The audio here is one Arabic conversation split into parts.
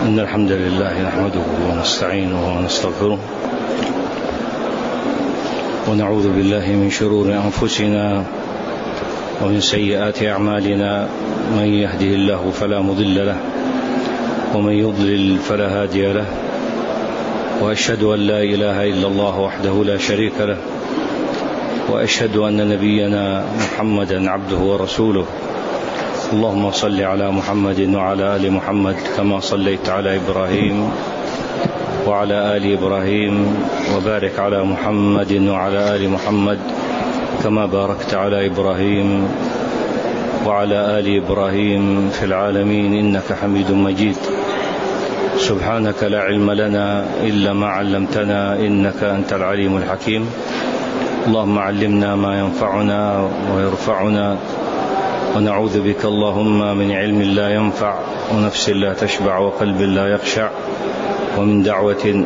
إن الحمد لله نحمده ونستعينه ونستغفره ونعوذ بالله من شرور أنفسنا ومن سيئات أعمالنا. من يهده الله فلا مضل له ومن يضلل فلا هادي له، وأشهد أن لا إله إلا الله وحده لا شريك له، وأشهد أن نبينا محمدا عبده ورسوله. اللهم صل على محمد وعلى آل محمد كما صليت على إبراهيم وعلى آل إبراهيم، وبارك على محمد وعلى آل محمد كما باركت على إبراهيم وعلى آل إبراهيم في العالمين إنك حميد مجيد. سبحانك لا علم لنا إلا ما علمتنا إنك أنت العليم الحكيم. اللهم علمنا ما ينفعنا ويرفعنا، ونعوذ بك اللهم من علم لا ينفع ونفس لا تشبع وقلب لا يخشع ومن دعوة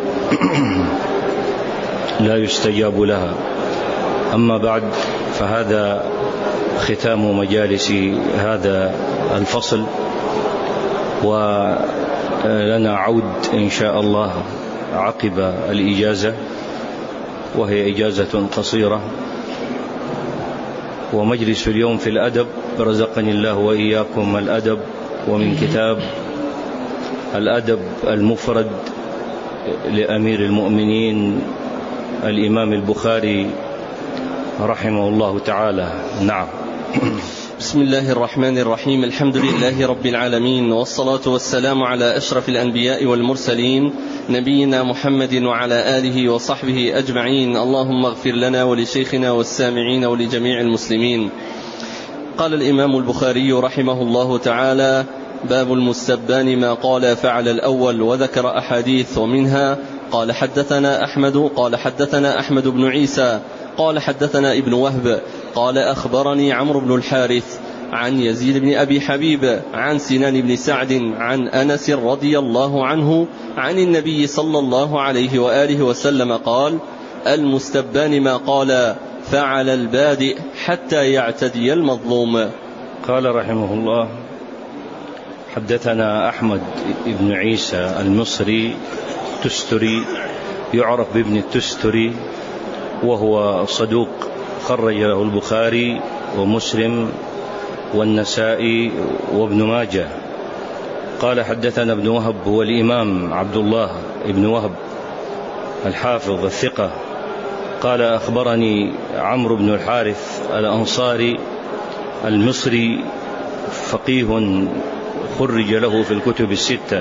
لا يستجاب لها. أما بعد، فهذا ختام مجالس هذا الفصل، ولنا عود إن شاء الله عقب الإجازة، وهي إجازة قصيرة. ومجلس اليوم في الأدب، رزقني الله وإياكم الأدب، ومن كتاب الأدب المفرد لأمير المؤمنين الإمام البخاري رحمه الله تعالى. نعم. بسم الله الرحمن الرحيم. الحمد لله رب العالمين، والصلاة والسلام على أشرف الأنبياء والمرسلين، نبينا محمد وعلى آله وصحبه أجمعين. اللهم اغفر لنا ولشيخنا والسامعين ولجميع المسلمين. قال الإمام البخاري رحمه الله تعالى: باب المستبان ما قال فعل الأول، وذكر أحاديث، ومنها قال حدثنا أحمد بن عيسى قال حدثنا ابن وهب قال أخبرني عمرو بن الحارث عن يزيد بن أبي حبيب عن سنان بن سعد عن أنس رضي الله عنه عن النبي صلى الله عليه وآله وسلم قال: المستبان ما قال فعل البادئ حتى يعتدي المظلوم. قال رحمه الله: حدثنا أحمد بن عيسى المصري تستري، يعرف بابن التستري، وهو صدوق، خرج له البخاري ومسلم والنسائي وابن ماجه. قال حدثنا ابن وهب، هو الإمام عبد الله ابن وهب الحافظ الثقة. قال أخبرني عمرو بن الحارث الأنصاري المصري، فقيه خرج له في الكتب الستة،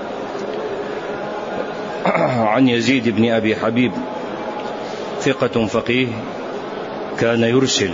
عن يزيد بن أبي حبيب، ثقة فقيه كان يرسل.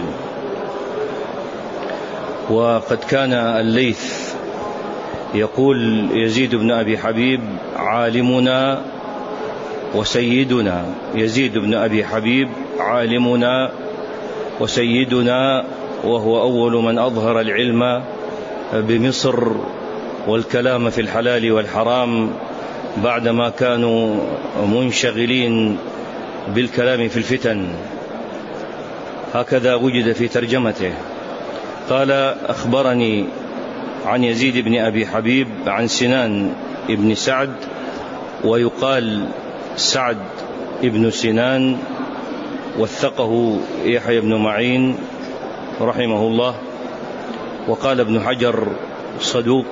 وقد كان الليث يقول: يزيد بن أبي حبيب عالمنا وسيدنا. يزيد بن أبي حبيب عالمنا وسيدنا، وهو أول من أظهر العلم بمصر والكلام في الحلال والحرام، بعدما كانوا منشغلين بالكلام في الفتن. هكذا وجد في ترجمته. قال: أخبرني عن يزيد بن أبي حبيب عن سنان ابن سعد، ويقال سعد ابن سنان، وثقه يحيى بن معين رحمه الله. وقال ابن حجر صدوق.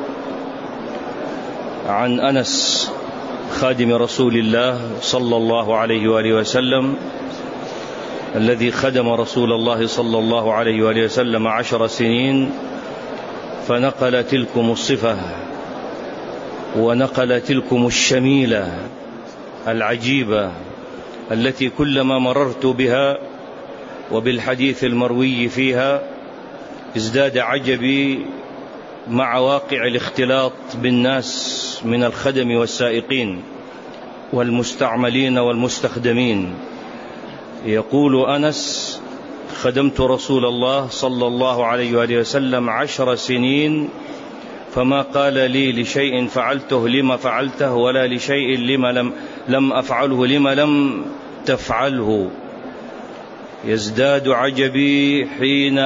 عن أنس خادم رسول الله صلى الله عليه وآله وسلم، الذي خدم رسول الله صلى الله عليه وآله وسلم 10 سنين، فنقل تلكم الصفة ونقل تلكم الشميلة العجيبة، التي كلما مررت بها وبالحديث المروي فيها ازداد عجبي مع واقع الاختلاط بالناس من الخدم والسائقين والمستعملين والمستخدمين. يقول أنس: خدمت رسول الله صلى الله عليه وآله وسلم 10 سنين، فما قال لي لشيء فعلته لما فعلته، ولا لشيء لما لم أفعله لما لم تفعله. يزداد عجبي حين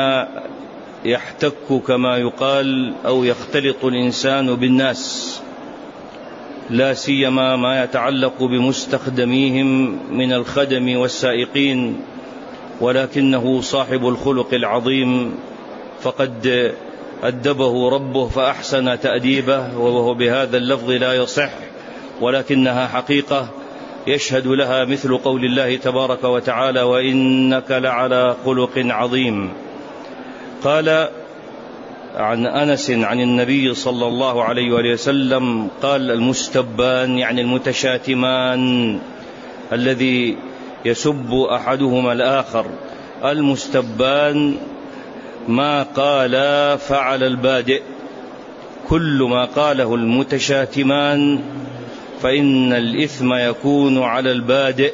يحتك كما يقال أو يختلط الإنسان بالناس، لا سيما ما يتعلق بمستخدميهم من الخدم والسائقين، ولكنه صاحب الخلق العظيم، فقد أدبه ربه فأحسن تأديبه، وهو بهذا اللفظ لا يصح، ولكنها حقيقة يشهد لها مثل قول الله تبارك وتعالى: وإنك لعلى خلق عظيم. قال عن أنس عن النبي صلى الله عليه وآله وسلم قال: المستبان يعني المتشاتمان، الذي يسب أحدهما الآخر. المستبان ما قال فعل البادئ، كل ما قاله المتشاتمان فإن الإثم يكون على البادئ،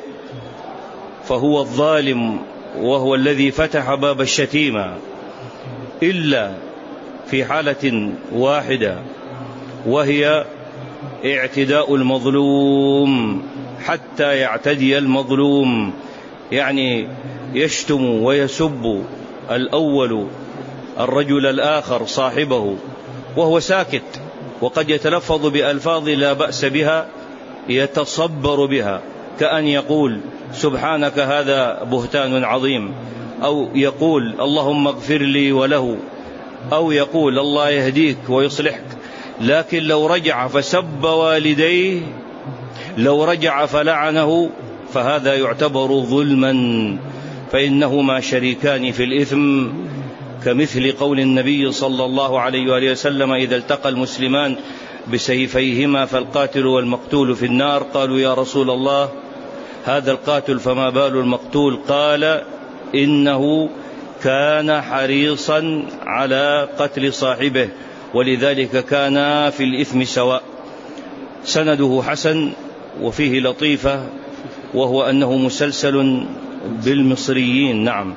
فهو الظالم وهو الذي فتح باب الشتيمة، إلا في حالة واحدة، وهي اعتداء المظلوم حتى يعتدي المظلوم، يعني يشتم ويسب الأول الرجل الآخر صاحبه وهو ساكت، وقد يتلفظ بألفاظ لا بأس بها يتصبر بها، كأن يقول: سبحانك هذا بهتان عظيم، أو يقول: اللهم اغفر لي وله، أو يقول: الله يهديك ويصلحك. لكن لو رجع فسب والديه، لو رجع فلعنه، فهذا يعتبر ظلما، فإنهما شريكان في الإثم، كمثل قول النبي صلى الله عليه وآله وسلم: إذا التقى المسلمان بسيفيهما فالقاتل والمقتول في النار. قالوا: يا رسول الله، هذا القاتل فما بال المقتول؟ قال: إنه كان حريصا على قتل صاحبه، ولذلك كان في الإثم سواء. سنده حسن، وفيه لطيفة، وهو أنه مسلسل بالمصريين. نعم.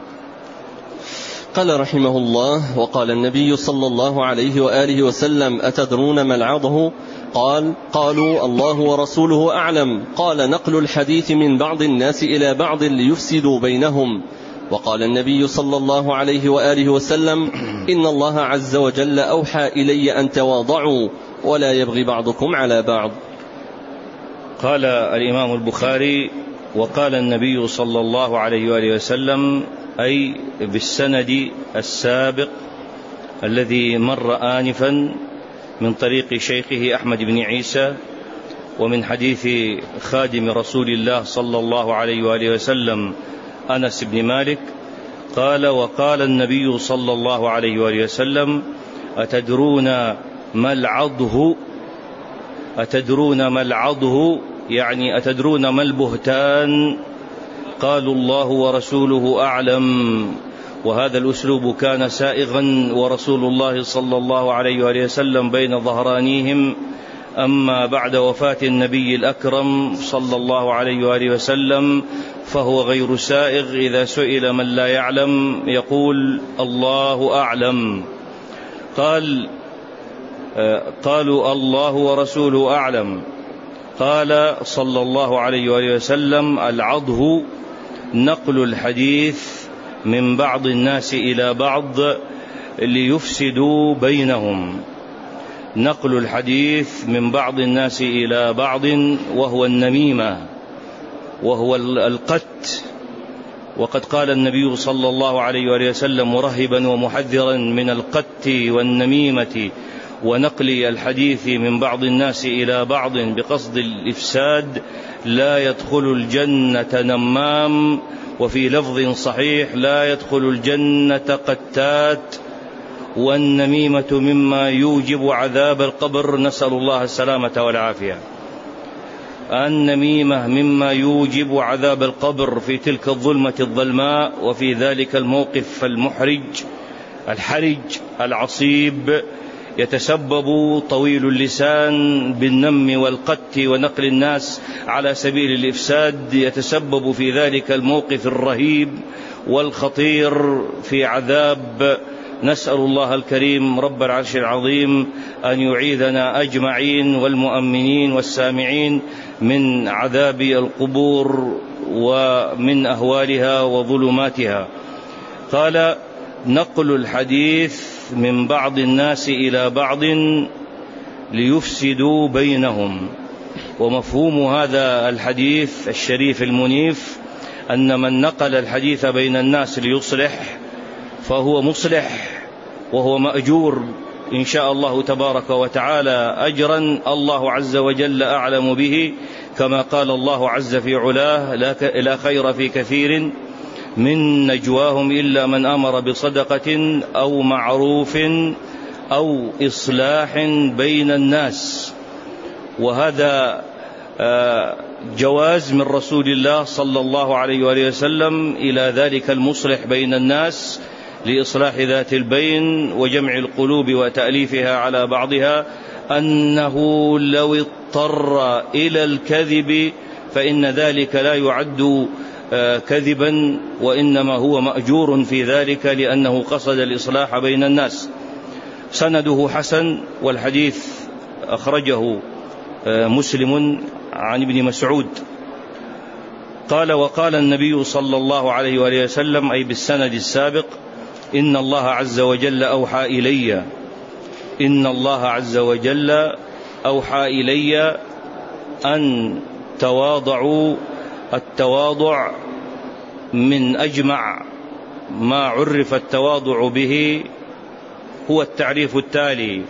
قال رحمه الله: وقال النبي صلى الله عليه وآله وسلم: أتدرون ما العضه؟ قالوا: الله ورسوله أعلم. قال: نقل الحديث من بعض الناس إلى بعض ليفسدوا بينهم. وقال النبي صلى الله عليه وآله وسلم: إن الله عز وجل أوحى إلي أن تواضعوا ولا يبغي بعضكم على بعض. قال الإمام البخاري: وقال النبي صلى الله عليه وآله وسلم، أي بالسند السابق الذي مر آنفا من طريق شيخه أحمد بن عيسى، ومن حديث خادم رسول الله صلى الله عليه وآله وسلم أنس بن مالك. قال: وقال النبي صلى الله عليه وآله وسلم: أتدرون ما العضه؟ أتدرون ما العضه؟ يعني أتدرون ما البهتان؟ قالوا: الله ورسوله أعلم. وهذا الأسلوب كان سائغا، ورسول الله صلى الله عليه وآله وسلم بين ظهرانيهم. أما بعد وفاة النبي الأكرم صلى الله عليه وآله وسلم فهو غير سائغ، إذا سئل من لا يعلم يقول: الله أعلم. قالوا: الله ورسوله أعلم. قال صلى الله عليه وآله وسلم: العضه نقل الحديث من بعض الناس إلى بعض ليفسدوا بينهم. نقل الحديث من بعض الناس إلى بعض، وهو النميمة، وهو القت. وقد قال النبي صلى الله عليه وآله وسلم مرهبا ومحذرا من القت والنميمة ونقل الحديث من بعض الناس إلى بعض بقصد الإفساد: لا يدخل الجنة نمام. وفي لفظ صحيح: لا يدخل الجنة قتات. والنميمة مما يوجب عذاب القبر، نسأل الله السلامة والعافية. النميمة مما يوجب عذاب القبر في تلك الظلمة الظلماء، وفي ذلك الموقف المحرج الحرج العصيب. يتسبب طويل اللسان بالنم والقت ونقل الناس على سبيل الإفساد، يتسبب في ذلك الموقف الرهيب والخطير في عذاب. نسأل الله الكريم رب العرش العظيم أن يعيذنا أجمعين والمؤمنين والسامعين من عذاب القبور ومن أهوالها وظلماتها. قال: نقل الحديث من بعض الناس إلى بعض ليفسدوا بينهم. ومفهوم هذا الحديث الشريف المنيف أن من نقل الحديث بين الناس ليصلح فهو مصلح، وهو مأجور إن شاء الله تبارك وتعالى أجرا الله عز وجل أعلم به، كما قال الله عز في علاه: لا خير في كثير من نجواهم إلا من أمر بصدقة أو معروف أو إصلاح بين الناس. وهذا جواز من رسول الله صلى الله عليه وآله وسلم إلى ذلك المصلح بين الناس لإصلاح ذات البين وجمع القلوب وتأليفها على بعضها، أنه لو اضطر إلى الكذب فإن ذلك لا يعد كذبا، وإنما هو مأجور في ذلك لأنه قصد الإصلاح بين الناس. سنده حسن، والحديث أخرجه مسلم عن ابن مسعود قال: وقال النبي صلى الله عليه وآله وسلم، أي بالسند السابق: إن الله عز وجل أوحى إلي، إن الله عز وجل أوحى إلي أن تواضعوا. التواضع من أجمع ما عرف التواضع به هو التعريف التالي،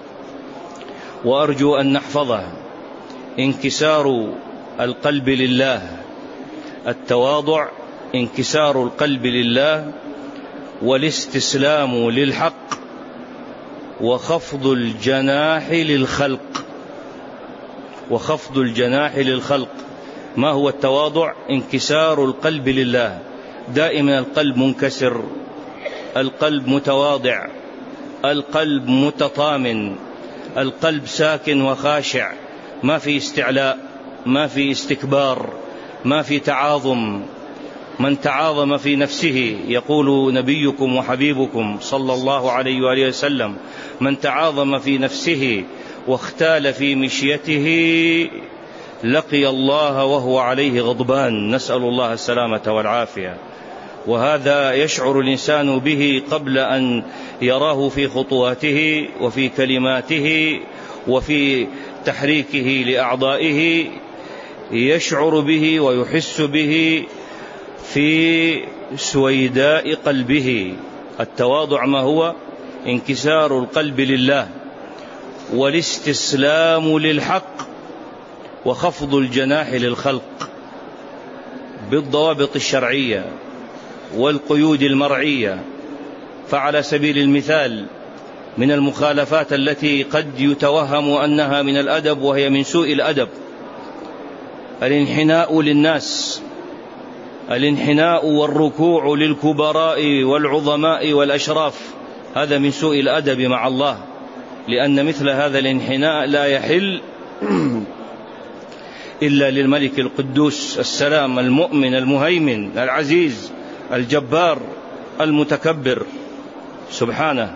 وأرجو أن نحفظه: انكسار القلب لله. التواضع انكسار القلب لله، والاستسلام للحق، وخفض الجناح للخلق. وخفض الجناح للخلق. ما هو التواضع؟ انكسار القلب لله. دائما القلب منكسر، القلب متواضع، القلب متطامن، القلب ساكن وخاشع، ما في استعلاء، ما في استكبار، ما في تعاظم. من تعاظم في نفسه، يقول نبيكم وحبيبكم صلى الله عليه وآله وسلم: من تعاظم في نفسه واختال في مشيته لقي الله وهو عليه غضبان، نسأل الله السلامة والعافية. وهذا يشعر الإنسان به قبل أن يراه في خطواته وفي كلماته وفي تحريكه لأعضائه، يشعر به ويحس به في سويداء قلبه. التواضع ما هو؟ انكسار القلب لله، والاستسلام للحق، وخفض الجناح للخلق، بالضوابط الشرعية والقيود المرعية. فعلى سبيل المثال، من المخالفات التي قد يتوهم أنها من الأدب وهي من سوء الأدب الانحناء للناس، الانحناء والركوع للكبراء والعظماء والأشراف. هذا من سوء الأدب مع الله، لأن مثل هذا الانحناء لا يحل إلا للملك القدوس السلام المؤمن المهيمن العزيز الجبار المتكبر سبحانه.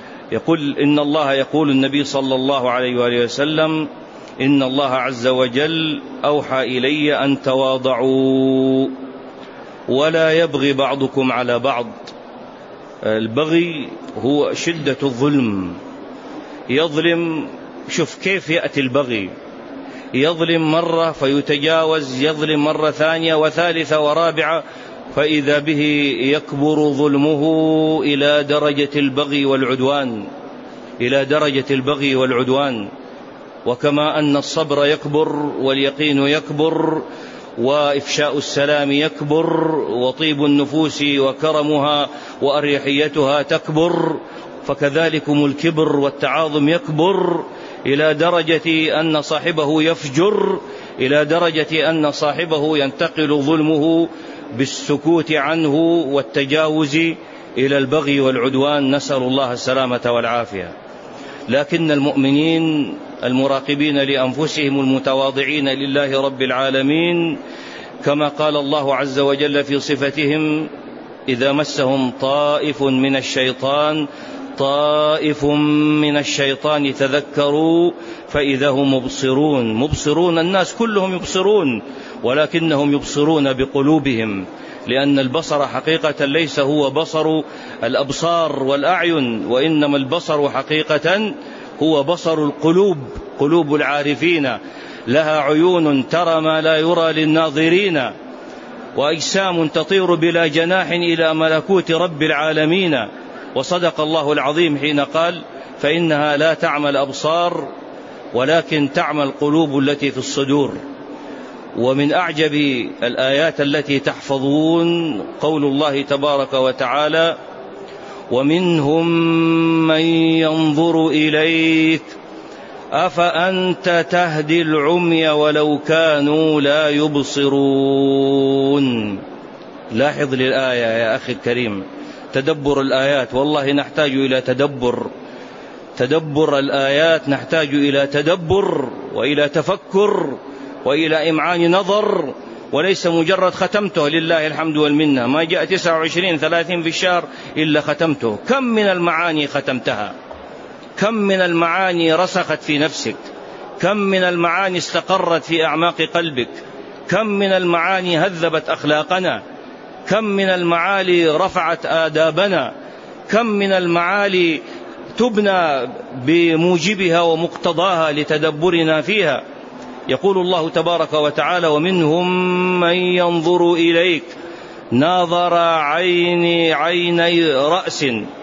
يقول النبي صلى الله عليه وآله وسلم: إن الله عز وجل أوحى إلي أن تواضعوا ولا يبغي بعضكم على بعض. البغي هو شدة الظلم، يظلم. شوف كيف يأتي البغي، يظلم مرة فيتجاوز، يظلم مرة ثانية وثالثة ورابعة، فإذا به يكبر ظلمه إلى درجة البغي والعدوان، إلى درجة البغي والعدوان. وكما أن الصبر يكبر واليقين يكبر وإفشاء السلام يكبر وطيب النفوس وكرمها وأريحيتها تكبر، فكذلكم الكبر والتعاظم يكبر إلى درجة أن صاحبه يفجر، إلى درجة أن صاحبه ينتقل ظلمه بالسكوت عنه والتجاوز إلى البغي والعدوان، نسأل الله السلامة والعافية. لكن المؤمنين المراقبين لأنفسهم المتواضعين لله رب العالمين، كما قال الله عز وجل في صفتهم: إذا مسهم طائف من الشيطان تذكروا فإذا هم مبصرون. الناس كلهم يبصرون، ولكنهم يبصرون بقلوبهم، لأن البصر حقيقة ليس هو بصر الأبصار والأعين، وإنما البصر حقيقة هو بصر القلوب، قلوب العارفين. لها عيون ترى ما لا يرى للناظرين، وأجسام تطير بلا جناح إلى ملكوت رب العالمين. وصدق الله العظيم حين قال: فإنها لا تعمى الأبصار ولكن تعمى القلوب التي في الصدور. ومن أعجب الآيات التي تحفظون قول الله تبارك وتعالى: ومنهم من ينظر إليك أفأنت تهدي العمي ولو كانوا لا يبصرون. لاحظ للآية يا أخي الكريم، تدبر الآيات، والله نحتاج إلى تدبر الآيات، نحتاج إلى تدبر وإلى تفكر وإلى إمعان نظر، وليس مجرد ختمته لله الحمد والمنة، ما جاء 29-30 في الشهر إلا ختمته. كم من المعاني ختمتها، كم من المعاني رسخت في نفسك، كم من المعاني استقرت في أعماق قلبك، كم من المعاني هذبت أخلاقنا، كم من المعالي رفعت آدابنا، كم من المعالي تبنى بموجبها ومقتضاها لتدبرنا فيها. يقول الله تبارك وتعالى: ومنهم من ينظر إليك ناظر عيني رأس،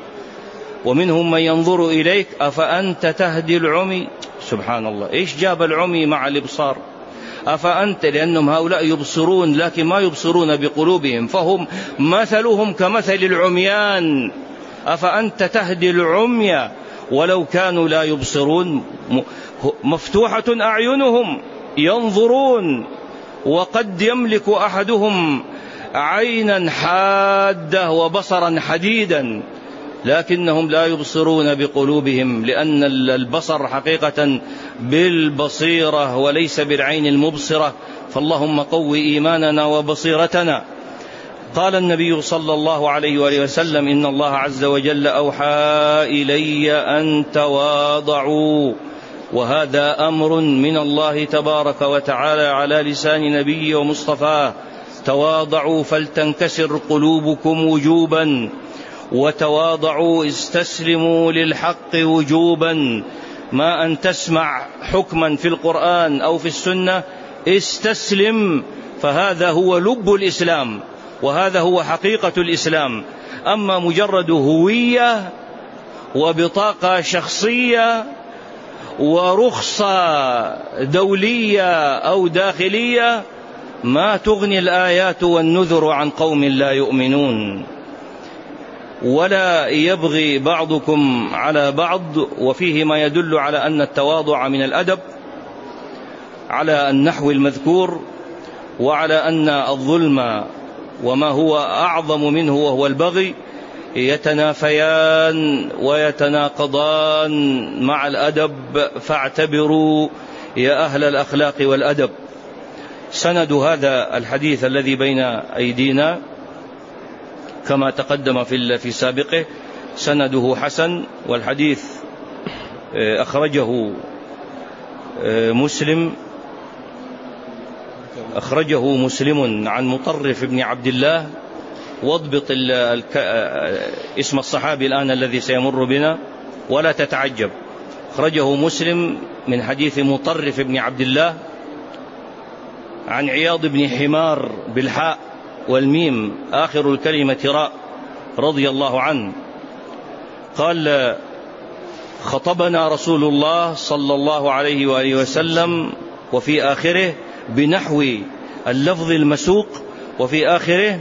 ومنهم من ينظر إليك أفأنت تهدي العمي. سبحان الله، إيش جاب العمي مع الإبصار؟ أفأنت، لأنهم هؤلاء يبصرون لكن ما يبصرون بقلوبهم، فهم مثلهم كمثل العميان. أفأنت تهدي العمي ولو كانوا لا يبصرون. مفتوحة أعينهم ينظرون، وقد يملك أحدهم عينا حادة وبصرا حديدا، لكنهم لا يبصرون بقلوبهم، لأن البصر حقيقة بالبصيرة وليس بالعين المبصرة. فاللهم قوي إيماننا وبصيرتنا. قال النبي صلى الله عليه وآله وسلم: إن الله عز وجل أوحى إلي أن تواضعوا، وهذا أمر من الله تبارك وتعالى على لسان نبي ومصطفاه. تواضعوا فلتنكسر قلوبكم وجوبا، وتواضعوا استسلموا للحق وجوبا. ما أن تسمع حكما في القرآن أو في السنة استسلم، فهذا هو لب الإسلام، وهذا هو حقيقة الإسلام. أما مجرد هوية وبطاقة شخصية ورخصة دولية أو داخلية ما تغني الآيات والنذر عن قوم لا يؤمنون. ولا يبغي بعضكم على بعض، وفيه ما يدل على أن التواضع من الأدب على النحو المذكور، وعلى أن الظلم وما هو أعظم منه وهو البغي يتنافيان ويتناقضان مع الأدب، فاعتبروا يا أهل الأخلاق والأدب. سند هذا الحديث الذي بين أيدينا كما تقدم في سابقه سنده حسن، والحديث أخرجه مسلم عن مطرف بن عبد الله. واضبط اسم الصحابي الآن الذي سيمر بنا ولا تتعجب. أخرجه مسلم من حديث مطرف بن عبد الله عن عياض بن حمار بالحاء والميم آخر الكلمة راء رضي الله عنه قال: خطبنا رسول الله صلى الله عليه وآله وسلم، وفي آخره بنحو اللفظ المسوق، وفي آخره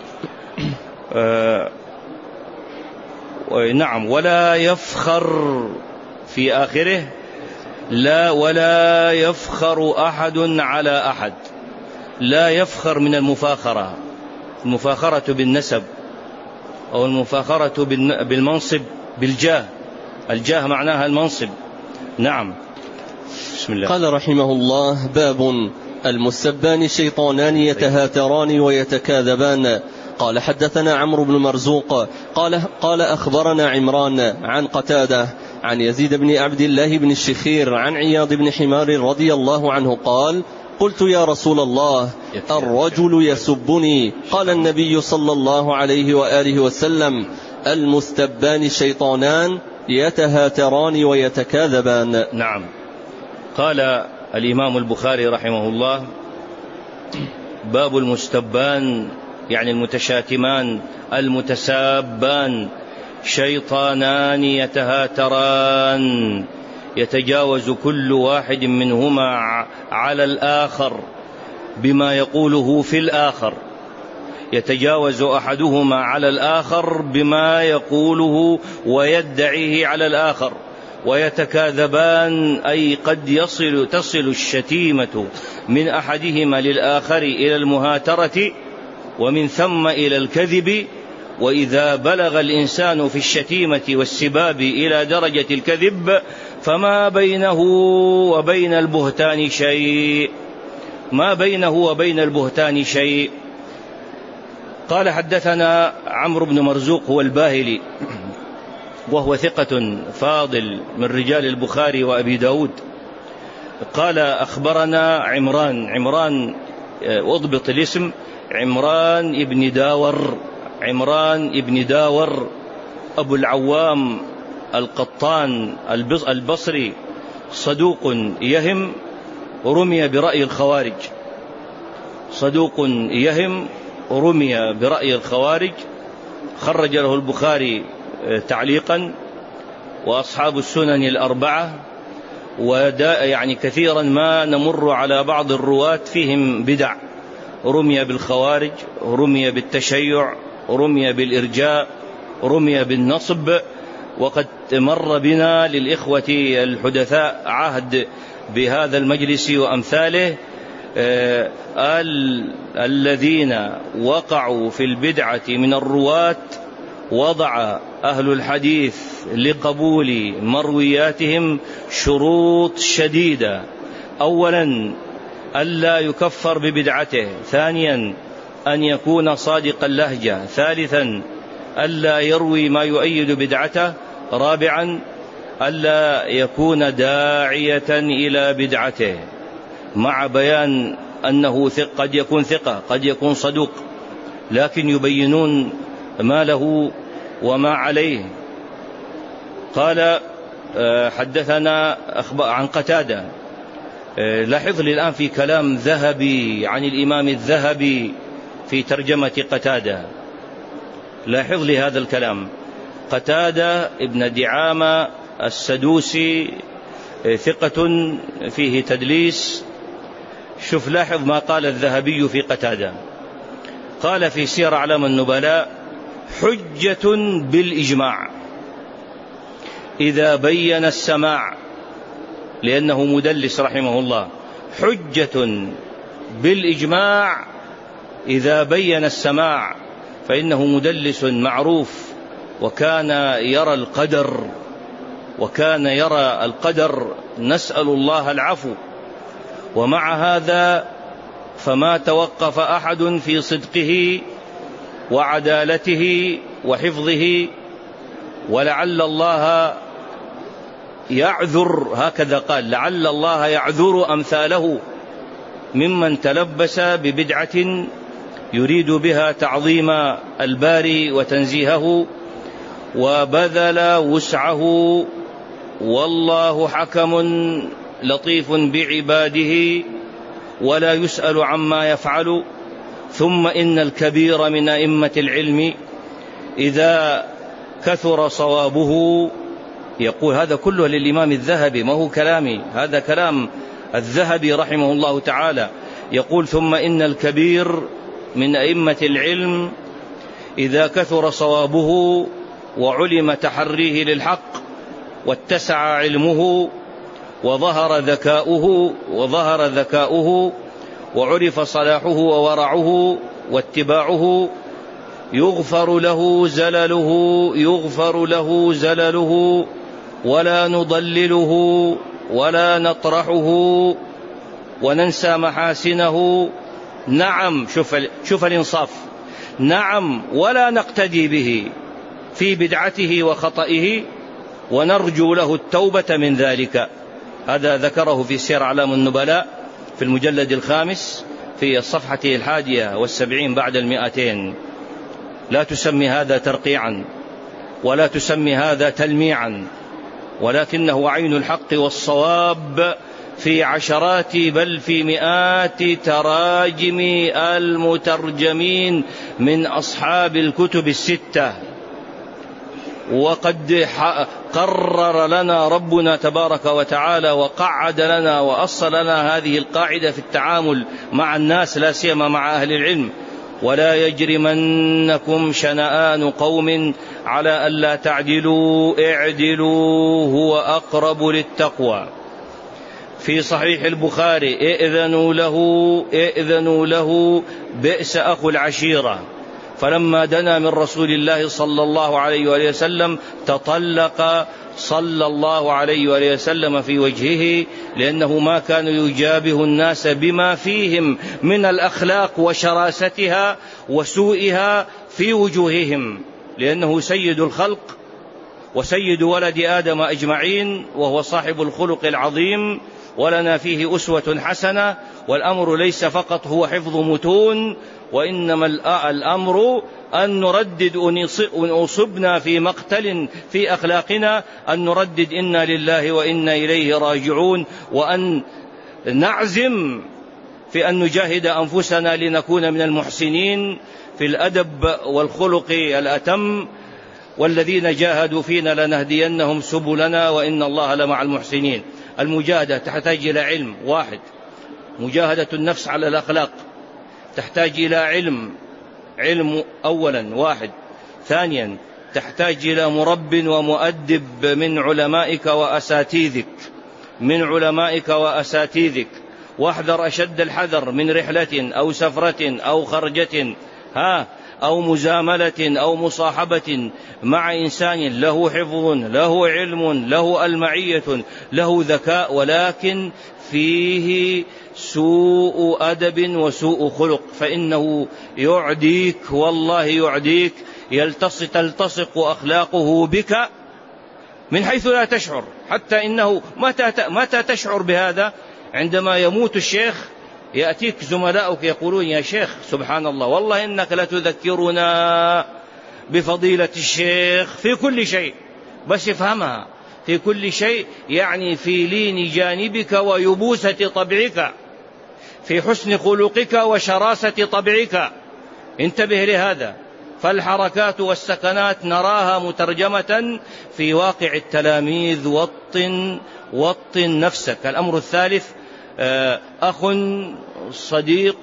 نعم ولا يفخر، في آخره لا ولا يفخر أحد على أحد. لا يفخر من المفاخرة بالنسب أو المفاخرة بالمنصب بالجاه. الجاه معناها المنصب. نعم. بسم الله. قال رحمه الله: باب المستبان شيطانان يتهاتران ويتكاذبان. قال: حدثنا عمرو بن مرزوق قال أخبرنا عمران عن قتادة عن يزيد بن عبد الله بن الشخير عن عياض بن حمار رضي الله عنه قال: قلت يا رسول الله الرجل يسبني. قال النبي صلى الله عليه وآله وسلم: المستبان شيطانان يتهاتران ويتكاذبان. نعم. قال الإمام البخاري رحمه الله باب المستبان، يعني المتشاتمان المتسابان، شيطانان يتهاتران يتجاوز كل واحد منهما على الآخر بما يقوله في الآخر، يتجاوز أحدهما على الآخر بما يقوله ويدعيه على الآخر، ويتكاذبان، أي قد تصل الشتيمة من أحدهما للآخر إلى المهاترة ومن ثم إلى الكذب. وإذا بلغ الإنسان في الشتيمة والسباب إلى درجة الكذب فما بينه وبين البهتان شيء، ما بينه وبين البهتان شيء. قال حدثنا عمرو بن مرزوق هو الباهلي وهو ثقة فاضل من رجال البخاري وأبي داود. قال أخبرنا عمران أضبط الاسم، عمران ابن داور أبو العوام القطان البصري، صدوق يهم رمي برأي الخوارج، خرج له البخاري تعليقا وأصحاب السنن الأربعة. يعني كثيرا ما نمر على بعض الرواة فيهم بدع، رمي بالخوارج، رمي بالتشيع، رمي بالإرجاء، رمي بالنصب. وقد مر بنا للإخوة الحدثاء عهد بهذا المجلس وأمثاله الذين وقعوا في البدعة من الرواة، وضع أهل الحديث لقبول مروياتهم شروط شديدة: أولا ألا يكفر ببدعته، ثانيا أن يكون صادق اللهجة، ثالثا ألا يروي ما يؤيد بدعته، رابعا ألا يكون داعية إلى بدعته، مع بيان أنه قد يكون ثقة قد يكون صدوق، لكن يبينون ما له وما عليه. قال حدثنا عن قتادة. لاحظ لي الآن في كلام ذهبي عن الإمام الذهبي في ترجمة قتادة، لاحظ لي هذا الكلام: قتادة ابن دعامة السدوسي ثقة فيه تدليس. شوف لاحظ ما قال الذهبي في قتادة، قال في سير أعلام النبلاء: حجة بالإجماع إذا بين السماع، لأنه مدلس رحمه الله، حجة بالإجماع إذا بين السماع، فإنه مدلس معروف، وكان يرى القدر، نسأل الله العفو. ومع هذا فما توقف أحد في صدقه وعدالته وحفظه، ولعل الله يعذر، هكذا قال، لعل الله يعذر أمثاله ممن تلبس ببدعة يريد بها تعظيم الباري وتنزيهه، وبذل وسعه، والله حكم لطيف بعباده ولا يسأل عما يفعل. ثم إن الكبير من أئمة العلم إذا كثر صوابه، يقول هذا كله للإمام الذهبي، ما هو كلامي، هذا كلام الذهبي رحمه الله تعالى، يقول: ثم إن الكبير من أئمة العلم إذا كثر صوابه وعلم تحريه للحق واتسع علمه وظهر ذكاؤه وعرف صلاحه وورعه واتباعه، يغفر له زلله ولا نضلله ولا نطرحه وننسى محاسنه. نعم، شوف الإنصاف، نعم، ولا نقتدي به في بدعته وخطئه، ونرجو له التوبة من ذلك. هذا ذكره في سير أعلام النبلاء في المجلد 5 في الصفحة 71 بعد 200. لا تسمي هذا ترقيعا ولا تسمي هذا تلميعا، ولكنه عين الحق والصواب في عشرات بل في مئات تراجم المترجمين من أصحاب الكتب الستة. وقد قرر لنا ربنا تبارك وتعالى وقعد لنا وأصل لنا هذه القاعدة في التعامل مع الناس، لا سيما مع أهل العلم: ولا يجرمنكم شنآن قوم على ألا تعدلوا اعدلوا هو أقرب للتقوى. في صحيح البخاري: ائذنوا له بئس أخو العشيرة. فلما دنا من رسول الله صلى الله عليه وآله وسلم تطلق صلى الله عليه وآله وسلم في وجهه، لأنه ما كان يجابه الناس بما فيهم من الأخلاق وشراستها وسوءها في وجوههم، لأنه سيد الخلق وسيد ولد آدم أجمعين، وهو صاحب الخلق العظيم، ولنا فيه أسوة حسنة. والأمر ليس فقط هو حفظ متون، وإنما الأمر أن نردد إن أصبنا في مقتل في أخلاقنا أن نردد إنا لله وإنا إليه راجعون، وأن نعزم في أن نجاهد أنفسنا لنكون من المحسنين في الأدب والخلق الأتم. والذين جاهدوا فينا لنهدينهم سبلنا وإن الله لمع المحسنين. المجاهدة تحتاج إلى علم. 1. مجاهدة النفس على الأخلاق تحتاج إلى علم أولا 1. 2. تحتاج إلى مرب ومؤدب من علمائك وأساتذك. واحذر أشد الحذر من رحلة أو سفرة أو خرجة أو مزاملة أو مصاحبة مع إنسان له حفظ له علم له ألمعية له ذكاء، ولكن فيه سوء أدب وسوء خلق، فإنه يعديك، والله يعديك. تلتصق أخلاقه بك من حيث لا تشعر، حتى إنه متى تشعر بهذا؟ عندما يموت الشيخ يأتيك زملاؤك يقولون: يا شيخ سبحان الله، والله إنك لتذكرنا بفضيلة الشيخ في كل شيء. بس افهمها، في كل شيء يعني في لين جانبك ويبوسة طبعك، في حسن خلقك وشراسة طبعك. انتبه لهذا. فالحركات والسكنات نراها مترجمة في واقع التلاميذ. وطن نفسك. الأمر الثالث: أخ صديق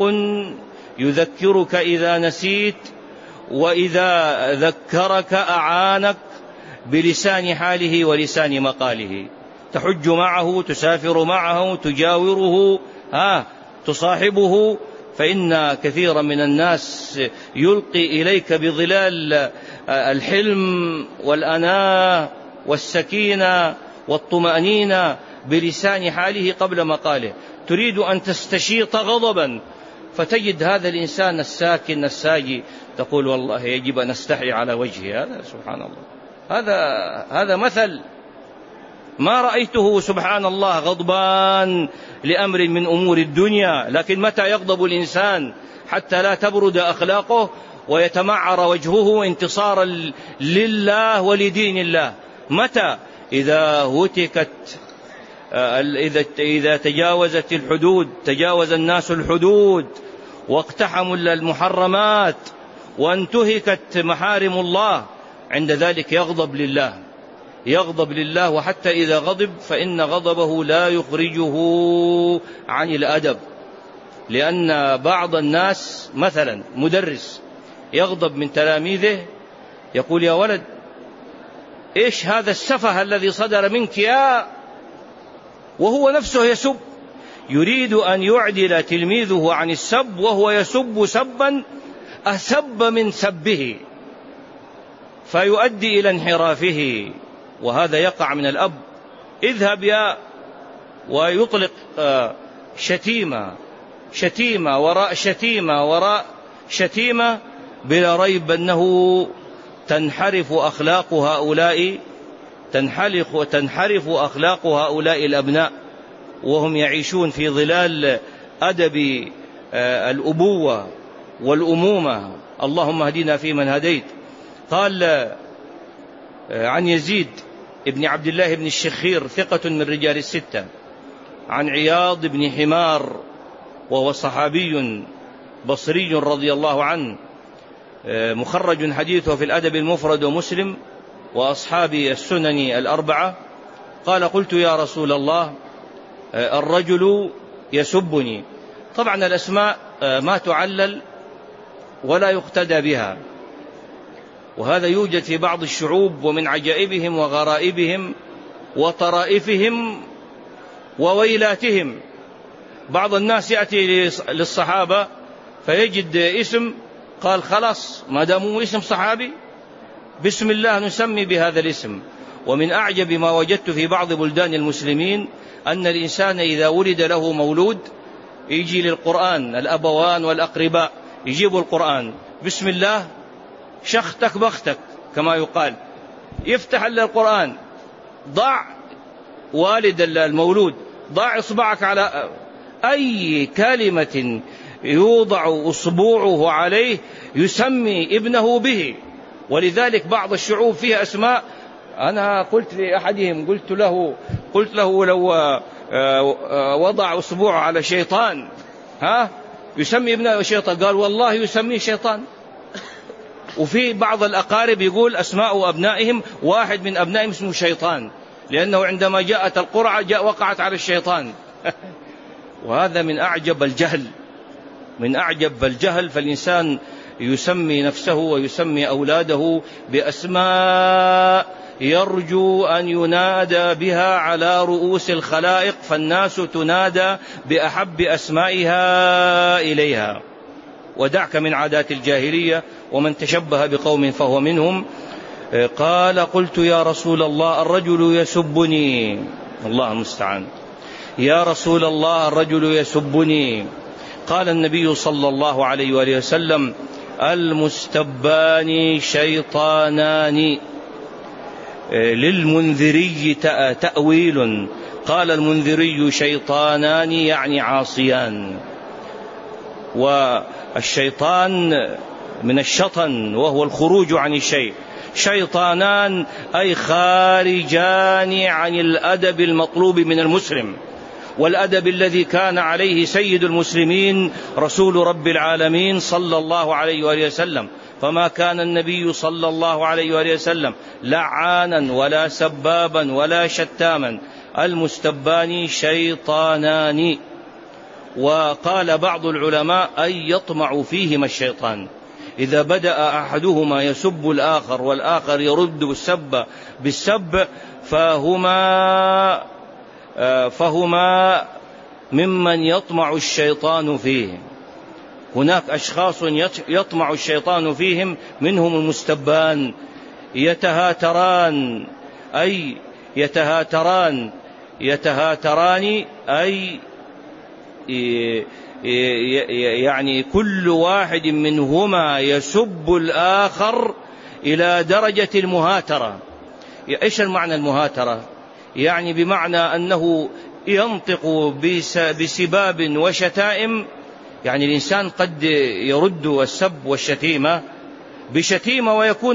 يذكرك إذا نسيت، وإذا ذكرك أعانك بلسان حاله ولسان مقاله. تحج معه، تسافر معه، تجاوره، تصاحبه، فإن كثيرا من الناس يلقي إليك بظلال الحلم والأناة والسكينة والطمأنينة بلسان حاله قبل مقاله. تريد أن تستشيط غضبا، فتجد هذا الإنسان الساكن الساجي تقول: والله يجب أن أستحي على وجهه. هذا سبحان الله، هذا مثل ما رأيته سبحان الله غضبان لأمر من أمور الدنيا. لكن متى يغضب الإنسان حتى لا تبرد أخلاقه ويتمعر وجهه انتصارا لله ولدين الله؟ متى؟ إذا هتكت، إذا تجاوزت الحدود، تجاوز الناس الحدود واقتحموا المحرمات وانتهكت محارم الله، عند ذلك يغضب لله. وحتى إذا غضب فإن غضبه لا يخرجه عن الأدب، لأن بعض الناس مثلا مدرس يغضب من تلاميذه يقول: يا ولد، إيش هذا السفه الذي صدر منك وهو نفسه يسب. يريد أن يعدل تلميذه عن السب وهو يسب سبا أسب من سبه، فيؤدي إلى انحرافه. وهذا يقع من الأب. اذهب ويطلق شتيمة وراء شتيمة وراء شتيمة، بلا ريب أنه تنحرف أخلاق هؤلاء الأبناء، وهم يعيشون في ظلال أدب الأبوة والأمومة. اللهم اهدنا فيمن هديت. قال عن يزيد ابن عبد الله بن الشخير، ثقة من رجال الستة، عن عياض بن حمار، وهو صحابي بصري رضي الله عنه، مخرج حديثه في الأدب المفرد ومسلم وأصحاب السنن الأربعة، قال: قلت يا رسول الله الرجل يسبني. طبعا الأسماء ما تعلل ولا يقتدى بها، وهذا يوجد في بعض الشعوب، ومن عجائبهم وغرائبهم وطرائفهم وويلاتهم. بعض الناس يأتي للصحابة فيجد اسم، قال: خلاص ما داموا اسم صحابي بسم الله نسمي بهذا الاسم. ومن أعجب ما وجدت في بعض بلدان المسلمين أن الإنسان إذا ولد له مولود يجي للقرآن، الأبوان والأقرباء يجيبوا القرآن، بسم الله شختك بختك كما يقال، يفتح القرآن، ضع والد المولود، ضع إصبعك على أي كلمة يوضع أصبعه عليه يسمي ابنه به. ولذلك بعض الشعوب فيها أسماء، أنا قلت لأحدهم قلت له لو وضع أصبعه على شيطان يسمي ابنه شيطان، قال: والله يسميه شيطان. وفي بعض الأقارب يقول أسماء أبنائهم واحد من أبنائهم اسمه شيطان، لأنه عندما جاءت القرعة وقعت على الشيطان. وهذا من أعجب الجهل. فالإنسان يسمي نفسه ويسمي أولاده بأسماء يرجو أن ينادى بها على رؤوس الخلائق، فالناس تنادى بأحب أسمائها إليها. ودعك من عادات الجاهلية، ومن تشبه بقوم فهو منهم. قال: قلت يا رسول الله الرجل يسبني. الله المستعان. يا رسول الله الرجل يسبني. قال النبي صلى الله عليه وآله وسلم: المستبان شيطانان. للمنذري تأويل، قال المنذري شيطانان يعني عاصيان. والشيطان من الشطن وهو الخروج عن الشيء، شيطانان أي خارجان عن الأدب المطلوب من المسلم، والأدب الذي كان عليه سيد المسلمين رسول رب العالمين صلى الله عليه وآله وسلم. فما كان النبي صلى الله عليه وآله وسلم لعانا ولا سبابا ولا شتاما. المستبان شيطانان. وقال بعض العلماء أي يطمع فيهما الشيطان. إذا بدأ أحدهما يسب الآخر والآخر يرد السب بالسب فهما ممن يطمع الشيطان فيه. هناك أشخاص يطمع الشيطان فيهم، منهم المستبان. يتهاتران أي يعني كل واحد منهما يسب الآخر إلى درجة المهاترة. إيش المعنى المهاترة؟ يعني بمعنى أنه ينطق بسباب وشتائم. يعني الإنسان قد يرد السب والشتيمة بشتيمة ويكون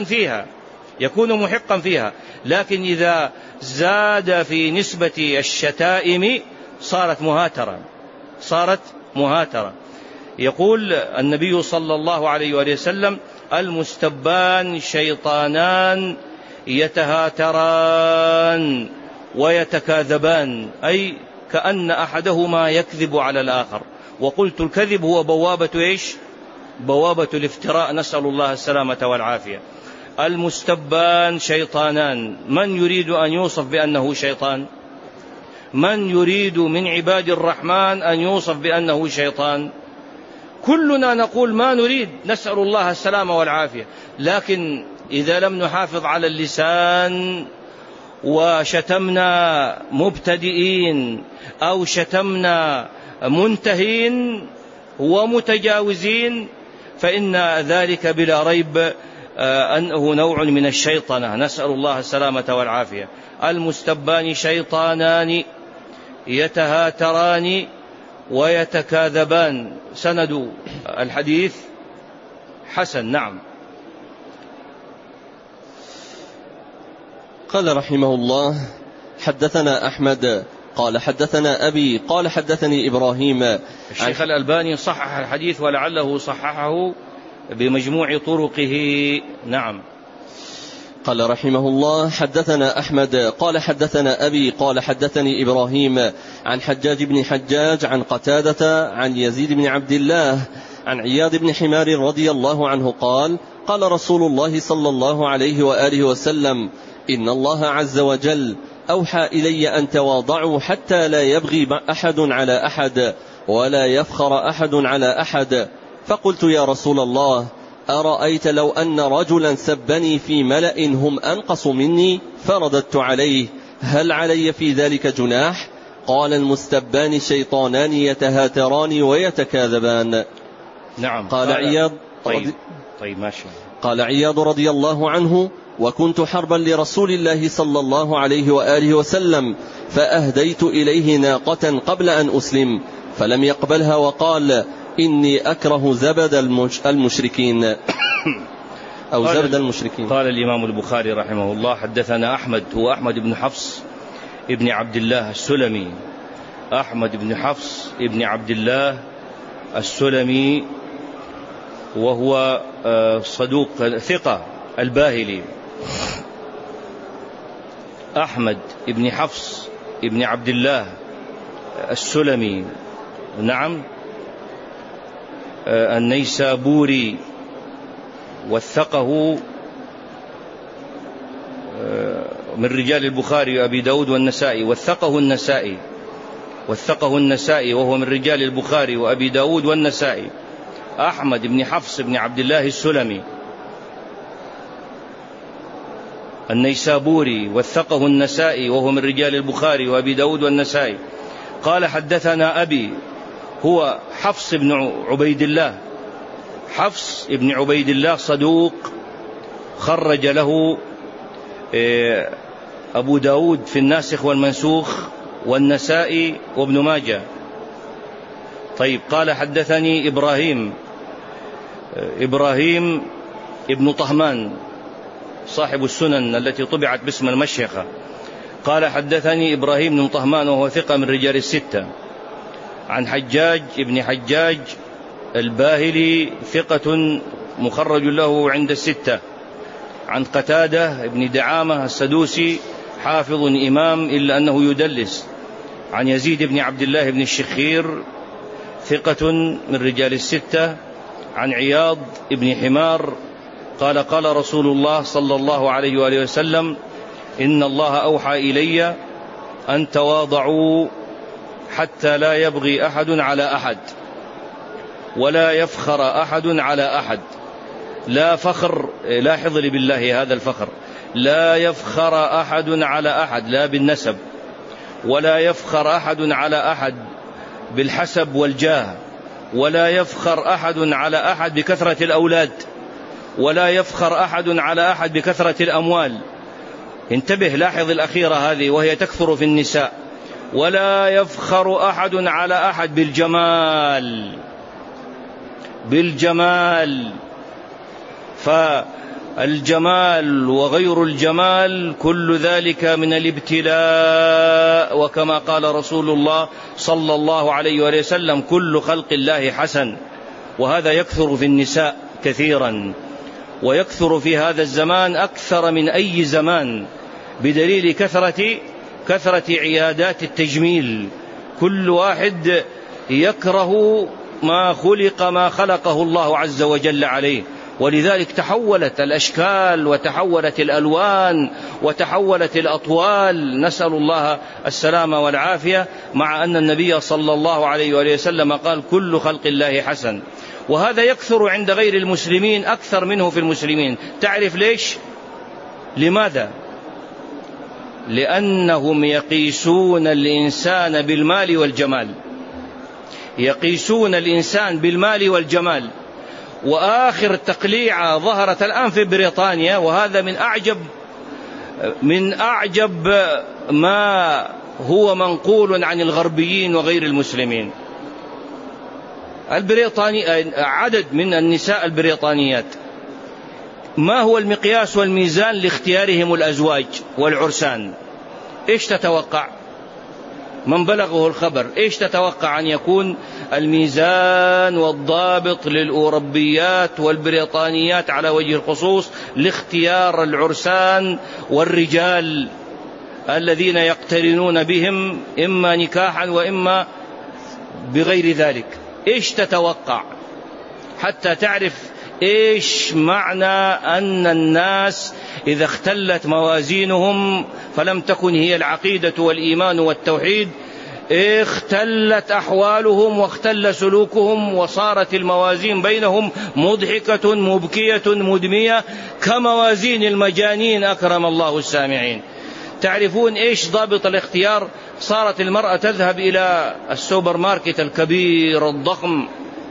محقا فيها، لكن إذا زاد في نسبة الشتائم صارت مهاترة. يقول النبي صلى الله عليه وآله وسلم: المستبان شيطانان يتهاتران ويتكاذبان، أي كأن أحدهما يكذب على الآخر. وقلت الكذب هو بوابة الافتراء، نسأل الله السلامة والعافية. المستبان شيطانان. من يريد أن يوصف بأنه شيطان؟ من يريد من عباد الرحمن أن يوصف بأنه شيطان؟ كلنا نقول ما نريد، نسأل الله السلامة والعافية. لكن إذا لم نحافظ على اللسان وشتمنا مبتدئين أو شتمنا منتهين ومتجاوزين فإن ذلك بلا ريب أنه نوع من الشيطنة، نسأل الله السلامة والعافية. المستبان شيطانان يتهاتران ويتكاذبان. سند الحديث حسن. نعم. قال رحمه الله: حدثنا أحمد قال حدثنا أبي قال حدثني إبراهيم. الشيخ الألباني صحح الحديث ولعله صححه بمجموع طرقه. نعم. قال رحمه الله حدثنا أحمد قال حدثنا أبي قال حدثني إبراهيم عن حجاج بن حجاج عن قتادة عن يزيد بن عبد الله عن عياض بن حمار رضي الله عنه قال قال رسول الله صلى الله عليه وآله وسلم إن الله عز وجل أوحى إلي أن تواضعوا حتى لا يبغي أحد على أحد ولا يفخر أحد على أحد. فقلت يا رسول الله أرأيت لو أن رجلا سبني في ملأ هم أنقص مني فرددت عليه هل علي في ذلك جناح؟ قال المستبان شيطانان يتهاتران ويتكاذبان. نعم. قال عياض طيب ماشي. قال عياض رضي الله عنه وكنت حربا لرسول الله صلى الله عليه وآله وسلم فأهديت إليه ناقة قبل أن أسلم فلم يقبلها وقال إني أكره زبد المشركين أو زبد المشركين. قال الإمام البخاري رحمه الله حدثنا أحمد هو أحمد بن حفص ابن عبد الله السلمي. أحمد بن حفص ابن عبد الله السلمي وهو صدوق ثقة الباهلي. أحمد ابن حفص ابن عبد الله السلمي نعم النيسابوري وثقه من رجال البخاري وأبي داود والنسائي. وثقه النسائي وهو من رجال البخاري وأبي داود والنسائي. أحمد بن حفص بن عبد الله السلمي النيسابوري وثقه النسائي وهو من رجال البخاري وأبي داود والنسائي. قال حدثنا أبي هو حفص بن عبيد الله. حفص بن عبيد الله صدوق خرج له أبو داود في الناسخ والمنسوخ والنسائي وابن ماجه. طيب قال حدثني إبراهيم ابن طهمان صاحب السنن التي طبعت باسم المشيخة. قال حدثني إبراهيم بن طهمان وهو ثقة من رجال الستة عن حجاج ابن حجاج الباهلي ثقة مخرج له عند الستة عن قتادة ابن دعامة السدوسي حافظ إمام إلا أنه يدلس عن يزيد بن عبد الله بن الشخير ثقة من رجال الستة عن عياض ابن حمار قال قال رسول الله صلى الله عليه وآله وسلم إن الله أوحى إلي أن تواضعوا حتى لا يبغي أحد على أحد ولا يفخر أحد على أحد. لا فخر، لاحظ لي بالله هذا الفخر، لا يفخر أحد على أحد لا بالنسب ولا يفخر أحد على أحد بالحسب والجاه ولا يفخر أحد على أحد بكثرة الأولاد ولا يفخر أحد على أحد بكثرة الأموال. انتبه، لاحظ الأخيرة هذه وهي تكثر في النساء. ولا يفخر أحد على أحد بالجمال. فالجمال وغير الجمال كل ذلك من الابتلاء، وكما قال رسول الله صلى الله عليه وآله وسلم كل خلق الله حسن. وهذا يكثر في النساء كثيرا ويكثر في هذا الزمان أكثر من أي زمان بدليل كثرة عيادات التجميل. كل واحد يكره ما خلقه الله عز وجل عليه، ولذلك تحولت الأشكال وتحولت الألوان وتحولت الأطوال، نسأل الله السلامة والعافية، مع أن النبي صلى الله عليه وآله وسلم قال كل خلق الله حسن. وهذا يكثر عند غير المسلمين أكثر منه في المسلمين. تعرف ليش؟ لماذا؟ لأنهم يقيسون الإنسان بالمال والجمال، يقيسون الإنسان بالمال والجمال. وآخر تقليعة ظهرت الآن في بريطانيا، وهذا من أعجب ما هو منقول عن الغربيين وغير المسلمين. عدد من النساء البريطانيات ما هو المقياس والميزان لاختيارهم الأزواج والعرسان؟ إيش تتوقع؟ من بلغه الخبر، إيش تتوقع أن يكون الميزان والضابط للأوروبيات والبريطانيات على وجه الخصوص لاختيار العرسان والرجال الذين يقترنون بهم إما نكاحا وإما بغير ذلك؟ إيش تتوقع حتى تعرف إيش معنى أن الناس إذا اختلت موازينهم فلم تكن هي العقيدة والإيمان والتوحيد، اختلت أحوالهم واختل سلوكهم وصارت الموازين بينهم مضحكة مبكية مدمية كموازين المجانين أكرم الله السامعين. تعرفون إيش ضابط الاختيار؟ صارت المرأة تذهب إلى السوبر ماركت الكبير الضخم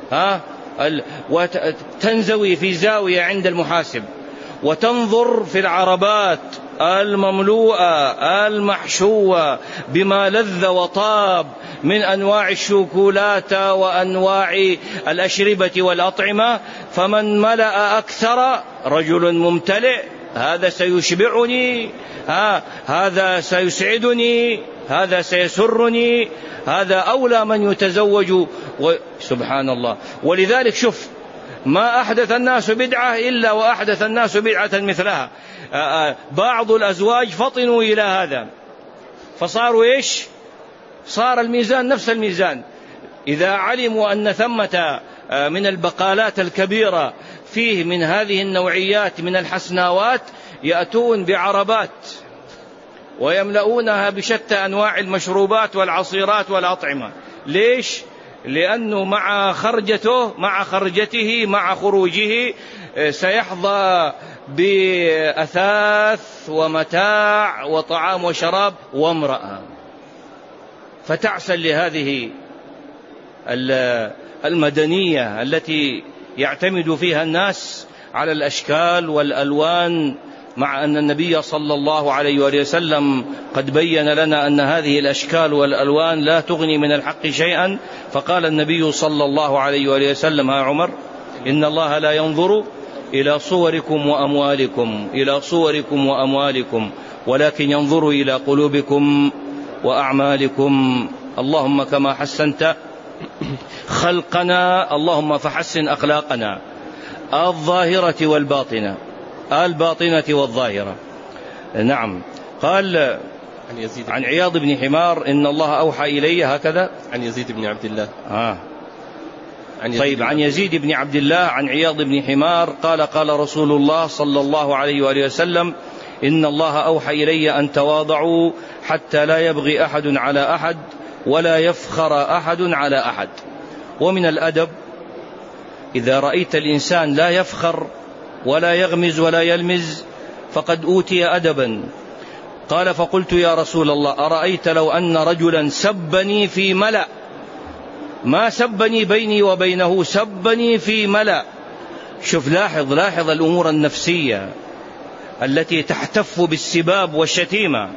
وتنزوي في زاوية عند المحاسب وتنظر في العربات المملوءة المحشوة بما لذ وطاب من أنواع الشوكولات وأنواع الأشربة والأطعمة، فمن ملأ أكثر رجل ممتلئ هذا سيشبعني، هذا سيسعدني، هذا سيسرني، هذا أولى من يتزوج. سبحان الله. ولذلك شوف ما أحدث الناس بدعة إلا وأحدث الناس بدعة مثلها. بعض الأزواج فطنوا إلى هذا فصاروا إيش؟ صار الميزان نفس الميزان. إذا علموا أن ثمة من البقالات الكبيرة فيه من هذه النوعيات من الحسناوات يأتون بعربات ويملؤونها بشتى أنواع المشروبات والعصيرات والأطعمة. ليش؟ لأنه مع خرجته مع خروجه سيحظى بأثاث ومتاع وطعام وشراب وامرأة. فتعسل لهذه المدنية التي يعتمد فيها الناس على الأشكال والألوان، مع أن النبي صلى الله عليه وآله وسلم قد بين لنا أن هذه الأشكال والألوان لا تغني من الحق شيئا. فقال النبي صلى الله عليه وآله وسلم: ها عمر، إن الله لا ينظر إلى صوركم وأموالكم ولكن ينظر إلى قلوبكم وأعمالكم. اللهم كما حسنت خلقنا اللهم فحسن أخلاقنا الظاهرة والباطنة، الباطنة والظاهرة. نعم. قال عن عياض بن حمار إن الله أوحى إلي هكذا. عن يزيد بن عبد الله. طيب، عن يزيد بن عبد الله عن عياض بن حمار قال: قال رسول الله صلى الله عليه وآله وسلم: إن الله أوحى إلي أن تواضعوا حتى لا يبغي أحد على أحد ولا يفخر أحد على أحد. ومن الأدب إذا رأيت الإنسان لا يفخر ولا يغمز ولا يلمز فقد أوتي أدبا. قال: فقلت يا رسول الله أرأيت لو أن رجلا سبني في ملأ، ما سبني بيني وبينه، سبني في ملأ. شوف، لاحظ الأمور النفسية التي تحتف بالسباب والشتيمة.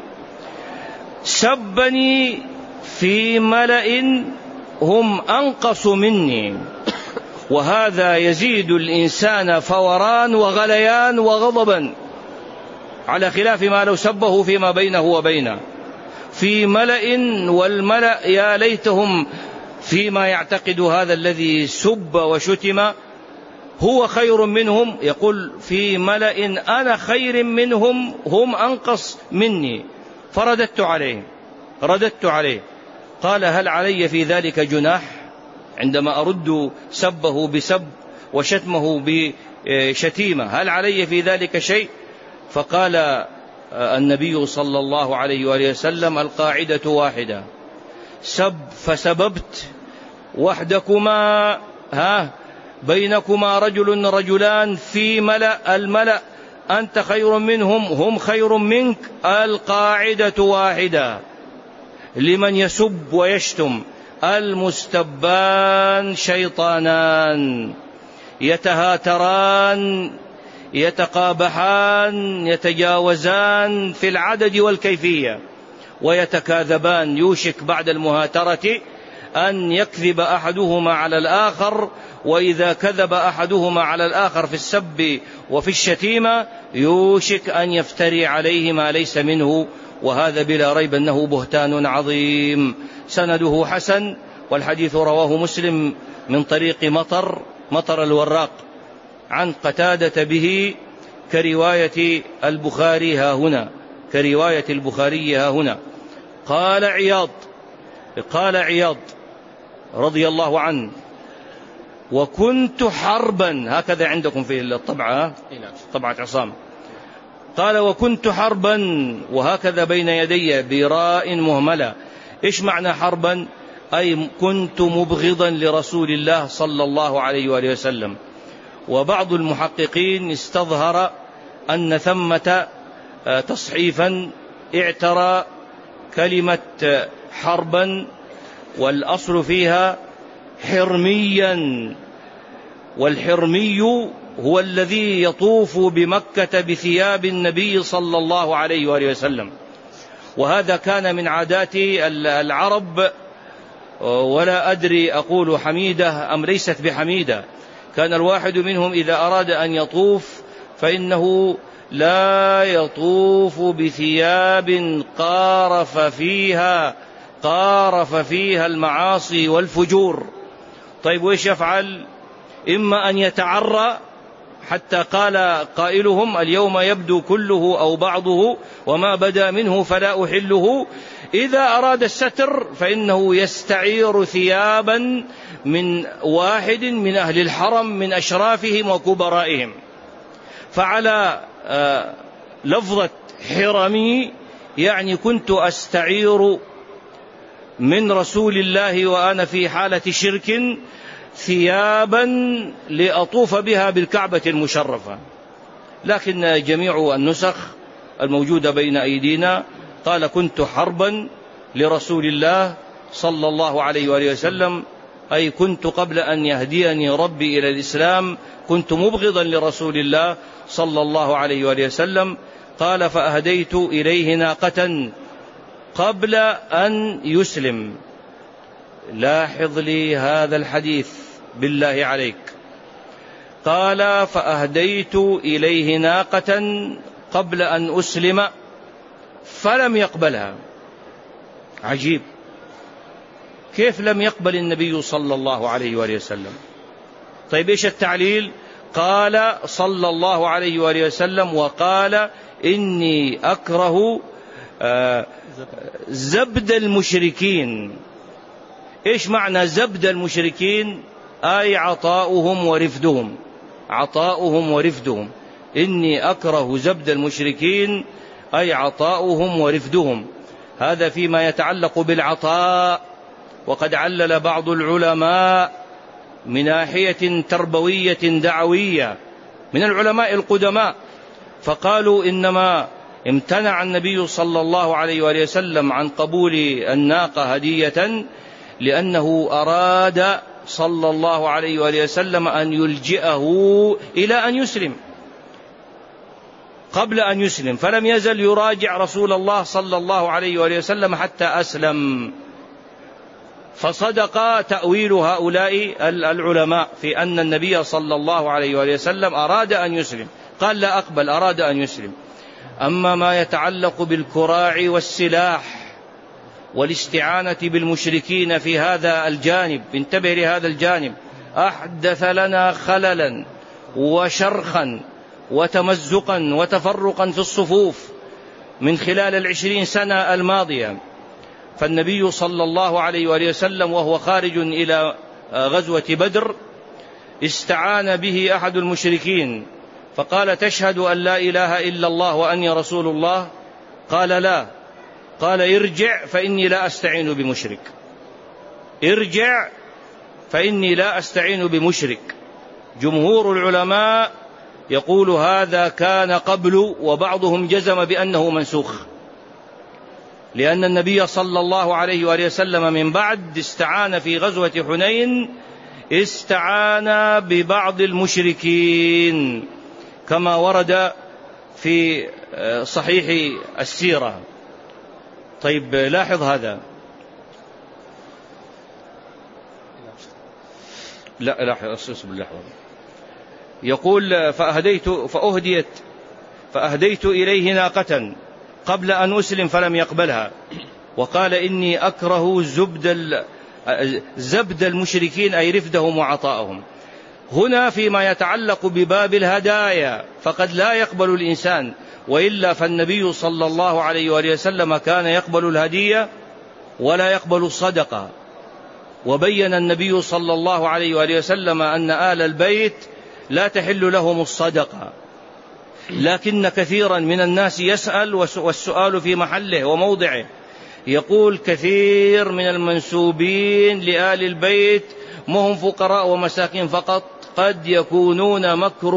سبني في ملأ هم أنقص مني، وهذا يزيد الإنسان فوران وغليان وغضبا، على خلاف ما لو سبه فيما بينه وبينه. في ملأ، والملأ يا ليتهم فيما يعتقد هذا الذي سب وشتم هو خير منهم، يقول في ملأ أنا خير منهم هم أنقص مني. فرددت عليه قال: هل علي في ذلك جناح عندما أرد سبه بسب وشتمه بشتيمة؟ هل علي في ذلك شيء؟ فقال النبي صلى الله عليه وآله وسلم: القاعدة واحدة، سب فسببت وحدكما بينكما رجلان في ملأ، الملأ أنت خير منهم هم خير منك، القاعدة واحدة. لمن يسب ويشتم: المستبان شيطانان يتهاتران يتقابحان يتجاوزان في العدد والكيفية ويتكاذبان، يوشك بعد المهاترة أن يكذب أحدهما على الآخر، وإذا كذب أحدهما على الآخر في السب وفي الشتيمة يوشك أن يفتري عليه ما ليس منه وهذا بلا ريب أنه بهتان عظيم. سنده حسن، والحديث رواه مسلم من طريق مطر الوراق عن قتادة به كرواية البخاري ها هنا. قال عياض رضي الله عنه: وكنت حربا، هكذا عندكم في الطبعة، طبعة عصام، قال: وكنت حربا، وهكذا بين يدي براء مهملة. إيش معنى حربا؟ أي كنت مبغضا لرسول الله صلى الله عليه وآله وسلم. وبعض المحققين استظهر أن ثمة تصحيفا اعترى كلمة حربا، والأصل فيها حرميا، والحرمي هو الذي يطوف بمكة بثياب النبي صلى الله عليه وآله وسلم. وهذا كان من عادات العرب، ولا أدري أقول حميدة أم ليست بحميدة. كان الواحد منهم إذا أراد أن يطوف فإنه لا يطوف بثياب قارف فيها المعاصي والفجور. طيب وإيش يفعل؟ إما أن يتعرى، حتى قال قائلهم: اليوم يبدو كله أو بعضه، وما بدا منه فلا أحله. إذا أراد الستر فإنه يستعير ثيابا من واحد من أهل الحرم من أشرافهم وكبرائهم. فعلى لفظة حرمي يعني كنت أستعير من رسول الله وأنا في حالة شرك ثيابا لأطوف بها بالكعبة المشرفة. لكن جميع النسخ الموجودة بين أيدينا قال: كنت حربا لرسول الله صلى الله عليه وآله وسلم، أي كنت قبل أن يهديني ربي إلى الإسلام كنت مبغضا لرسول الله صلى الله عليه وآله وسلم. قال: فأهديت إليه ناقة قبل أن يسلم. لاحظ لي هذا الحديث بالله عليك. قال: فأهديت إليه ناقة قبل أن أسلم فلم يقبلها. عجيب، كيف لم يقبل النبي صلى الله عليه وآله وسلم؟ طيب إيش التعليل؟ قال صلى الله عليه وآله وسلم: وقال: إني أكره زبد المشركين. إيش معنى زبد المشركين؟ أي عطاؤهم ورفدهم. إني أكره زبد المشركين أي عطاؤهم ورفدهم. هذا فيما يتعلق بالعطاء. وقد علل بعض العلماء من ناحية تربوية دعوية من العلماء القدماء، فقالوا: إنما امتنع النبي صلى الله عليه وآله وسلم عن قبول الناقة هدية لأنه أراد صلى الله عليه وآله وسلم أن يلجئه إلى أن يسلم قبل أن يسلم، فلم يزل يراجع رسول الله صلى الله عليه وآله وسلم حتى أسلم. فصدق تأويل هؤلاء العلماء في أن النبي صلى الله عليه وآله وسلم أراد أن يسلم، قال: لا أقبل، أراد أن يسلم. أما ما يتعلق بالكراع والسلاح والاستعانة بالمشركين في هذا الجانب، انتبه لهذا الجانب، أحدث لنا خللا وشرخا وتمزقا وتفرقا في الصفوف من خلال 20 سنة الماضية. فالنبي صلى الله عليه وآله وسلم وهو خارج إلى غزوة بدر استعان به أحد المشركين فقال: تشهد أن لا إله إلا الله وأني رسول الله؟ قال: لا. قال: ارجع فإني لا أستعين بمشرك. ارجع فإني لا أستعين بمشرك. جمهور العلماء يقول هذا كان قبل، وبعضهم جزم بأنه منسوخ، لأن النبي صلى الله عليه وآله وسلم من بعد استعان في غزوة حنين، استعان ببعض المشركين كما ورد في صحيح السيرة. طيب لاحظ هذا، لا لاحظ أصبر لحظة. يقول: فأهديت إليه ناقة قبل أن أسلم فلم يقبلها، وقال إني أكره زبد المشركين، أي رفدهم وعطاءهم. هنا فيما يتعلق بباب الهدايا فقد لا يقبل الإنسان، وإلا فالنبي صلى الله عليه وآله وسلم كان يقبل الهدية ولا يقبل الصدقة. وبين النبي صلى الله عليه وآله وسلم أن آل البيت لا تحل لهم الصدقة، لكن كثيرا من الناس يسأل والسؤال في محله وموضعه. يقول كثير من المنسوبين لآل البيت ما هم فقراء ومساكين فقط، قد يكونون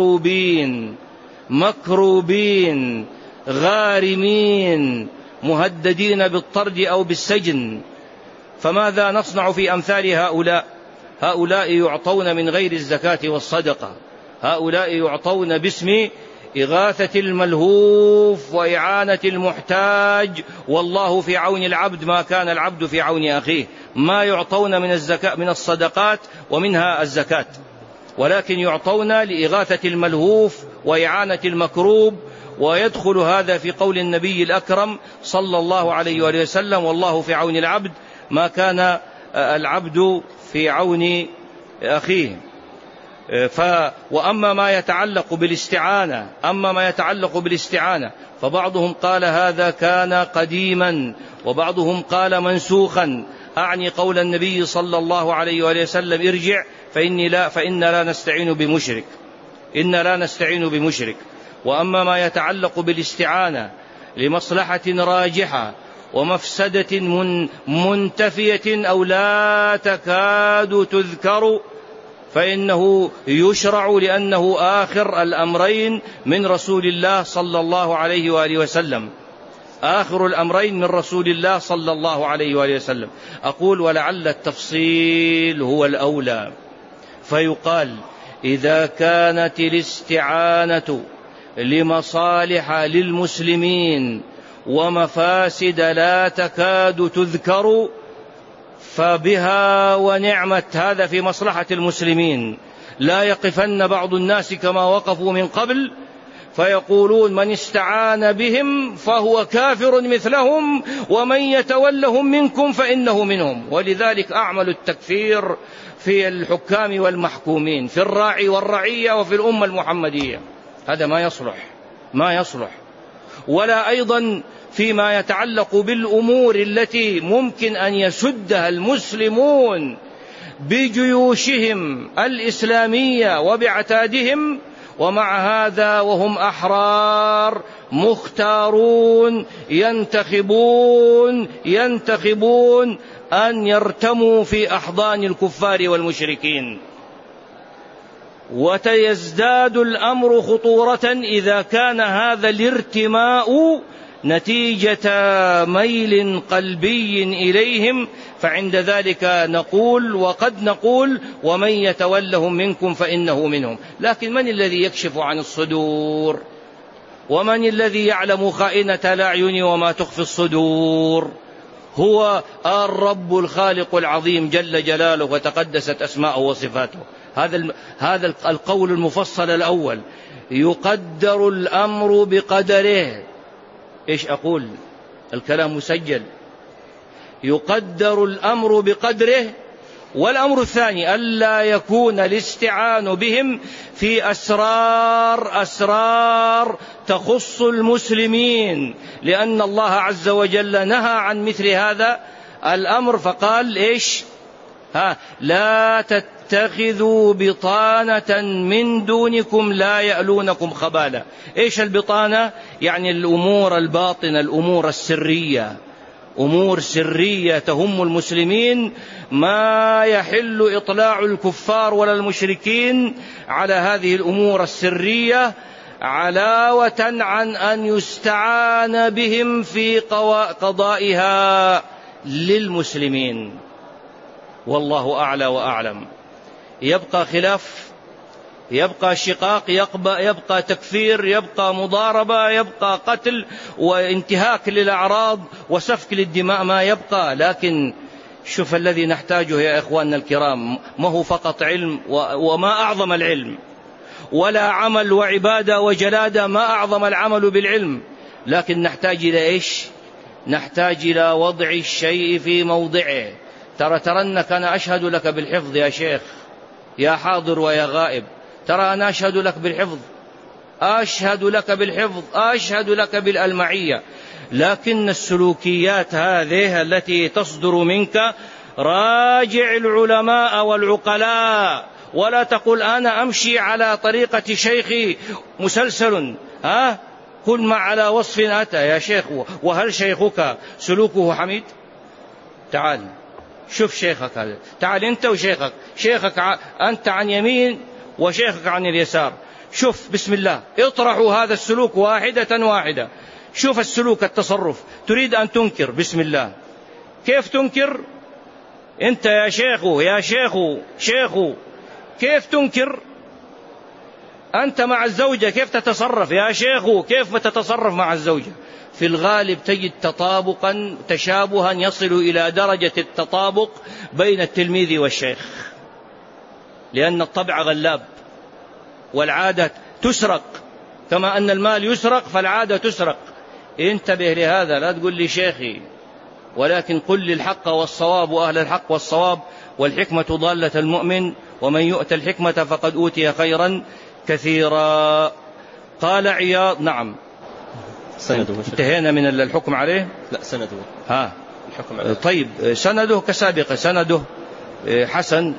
مكروبين غارمين مهددين بالطرد أو بالسجن. فماذا نصنع في أمثال هؤلاء؟ هؤلاء يعطون من غير الزكاة والصدقة، هؤلاء يعطون باسم إغاثة الملهوف وإعانة المحتاج، والله في عون العبد ما كان العبد في عون أخيه. ما يعطون من الصدقات ومنها الزكاة، ولكن يعطون لإغاثة الملهوف وإعانة المكروب. ويدخل هذا في قول النبي الأكرم صلى الله عليه وآله وسلم: والله في عون العبد ما كان العبد في عون أخيه. وأما ما يتعلق بالاستعانة فبعضهم قال هذا كان قديما، وبعضهم قال منسوخا، أعني قول النبي صلى الله عليه وآله وسلم: ارجع فإن لا نستعين بمشرك. وأما ما يتعلق بالاستعانة لمصلحة راجحة ومفسدة منتفية أو لا تكاد تذكر فإنه يشرع، لأنه آخر الأمرين من رسول الله صلى الله عليه وآله وسلم، آخر الأمرين من رسول الله صلى الله عليه وآله وسلم. أقول ولعل التفصيل هو الأولى، فيقال: إذا كانت الاستعانة لمصالح للمسلمين ومفاسد لا تكاد تذكر فبها ونعمت، هذا في مصلحة المسلمين. لا يقفن بعض الناس كما وقفوا من قبل فيقولون: من استعان بهم فهو كافر مثلهم ومن يتولهم منكم فإنه منهم. ولذلك أعمل التكفير في الحكام والمحكومين، في الراعي والرعية وفي الأمة المحمدية. هذا ما يصلح. ولا أيضا فيما يتعلق بالأمور التي ممكن أن يسدها المسلمون بجيوشهم الإسلامية وبعتادهم، ومع هذا وهم أحرار مختارون ينتخبون أن يرتموا في أحضان الكفار والمشركين. ويزداد الأمر خطورة إذا كان هذا الارتماء نتيجة ميل قلبي إليهم، فعند ذلك نقول ومن يتولهم منكم فإنه منهم. لكن من الذي يكشف عن الصدور؟ ومن الذي يعلم خائنة الأعين وما تخفي الصدور؟ هو الرب الخالق العظيم جل جلاله وتقدست أسماءه وصفاته. هذا القول المفصل الأول: يقدر الأمر بقدره. إيش أقول؟ الكلام مسجل. يقدر الأمر بقدره. والأمر الثاني: ألا يكون الاستعان بهم في أسرار تخص المسلمين، لأن الله عز وجل نهى عن مثل هذا الأمر، فقال: إيش؟ لا تتخذوا بطانة من دونكم لا يألونكم خبالا. إيش البطانة؟ يعني الأمور الباطنة، الأمور السرية، أمور سرية تهم المسلمين، ما يحل إطلاع الكفار ولا المشركين على هذه الأمور السرية، علاوة عن أن يستعان بهم في قضائها للمسلمين. والله أعلى وأعلم. يبقى خلاف، يبقى شقاق، يبقى تكفير، يبقى مضاربة، يبقى قتل وانتهاك للأعراض وسفك للدماء، ما يبقى. لكن شوف الذي نحتاجه يا إخواننا الكرام، ما هو فقط علم وما أعظم العلم، ولا عمل وعبادة وجلادة، ما أعظم العمل بالعلم، لكن نحتاج إلى إيش؟ نحتاج إلى وضع الشيء في موضعه. ترنك أنا أشهد لك بالحفظ يا شيخ، يا حاضر ويا غائب، ترى أنا أشهد لك بالحفظ، أشهد لك بالحفظ، أشهد لك بالألمعية. لكن السلوكيات هذه التي تصدر منك راجع العلماء والعقلاء، ولا تقول أنا أمشي على طريقة شيخي مسلسل، كل ما على وصف أتى يا شيخ. وهل شيخك سلوكه حميد؟ تعال شوف شيخك هذا، تعال أنت وشيخك، شيخك أنت عن يمين وشيخك عن اليسار، شوف بسم الله اطرحوا هذا السلوك واحدة واحدة، شوف السلوك التصرف. تريد أن تنكر، بسم الله، كيف تنكر أنت يا شيخ كيف تنكر؟ أنت مع الزوجة كيف تتصرف يا شيخ؟ كيف تتصرف مع الزوجة؟ في الغالب تجد تطابقا تشابها يصل إلى درجة التطابق بين التلميذ والشيخ، لأن الطبع غلاب والعادة تسرق، كما أن المال يسرق فالعادة تسرق. انتبه لهذا، لا تقول لي شيخي، ولكن قل لي الحق والصواب وأهل الحق والصواب، والحكمة ضالة المؤمن، ومن يؤت الحكمة فقد أوتي خيرا كثيرا. قال عياض. نعم سنده. انتهينا من الحكم عليه؟ لا سنده. الحكم عليه. طيب سنده كسابقة، سنده حسن،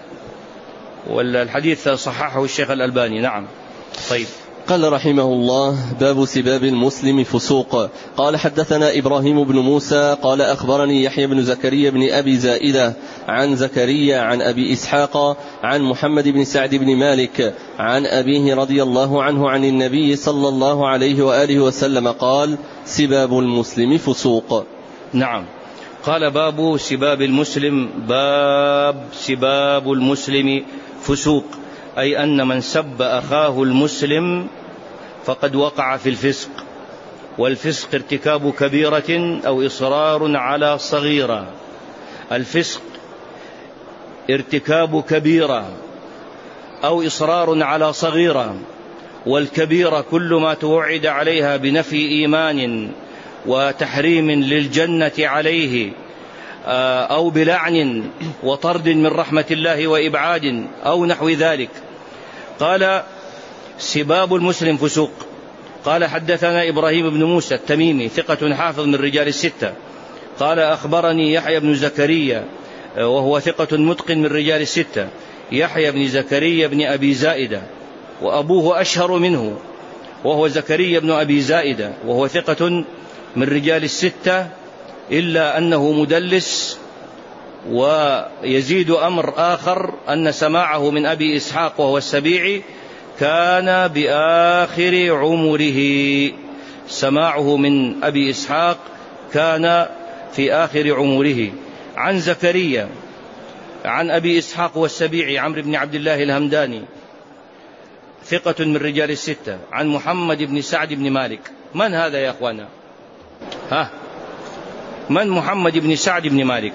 والحديث صححه الشيخ الألباني. نعم. طيب. قال رحمه الله: باب سباب المسلم فسوق. قال حدثنا إبراهيم بن موسى قال أخبرني يحيى بن زكريا بن أبي زائدة عن زكريا عن أبي إسحاق عن محمد بن سعد بن مالك عن أبيه رضي الله عنه عن النبي صلى الله عليه وآله وسلم قال: سباب المسلم فسوق. نعم. قال باب سباب المسلم، باب سباب المسلم فسوق، أي أن من سب أخاه المسلم فقد وقع في الفسق، والفسق ارتكاب كبيرة أو إصرار على صغيرة. الفسق ارتكاب كبيرة أو إصرار على صغيرة، والكبيرة كل ما توعد عليها بنفي إيمان وتحريم للجنة عليه، أو بلعن وطرد من رحمة الله وإبعاد أو نحو ذلك. قال: سباب المسلم فسوق. قال: حدثنا إبراهيم بن موسى التميمي ثقة حافظ من رجال الستة. قال: أخبرني يحيى بن زكريا وهو ثقة متقن من رجال الستة، يحيى بن زكريا بن أبي زائدة، وأبوه أشهر منه وهو زكريا بن أبي زائدة، وهو ثقة من رجال الستة، إلا أنه مدلس. ويزيد أمر آخر أن سماعه من أبي إسحاق وهو السبيعي كان بآخر عمره، سماعه من أبي إسحاق كان في آخر عمره. عن زكريا عن أبي إسحاق والسبيعي عمرو بن عبد الله الهمداني ثقة من رجال الستة. عن محمد بن سعد بن مالك. من هذا يا أخوانا؟ من محمد بن سعد بن مالك؟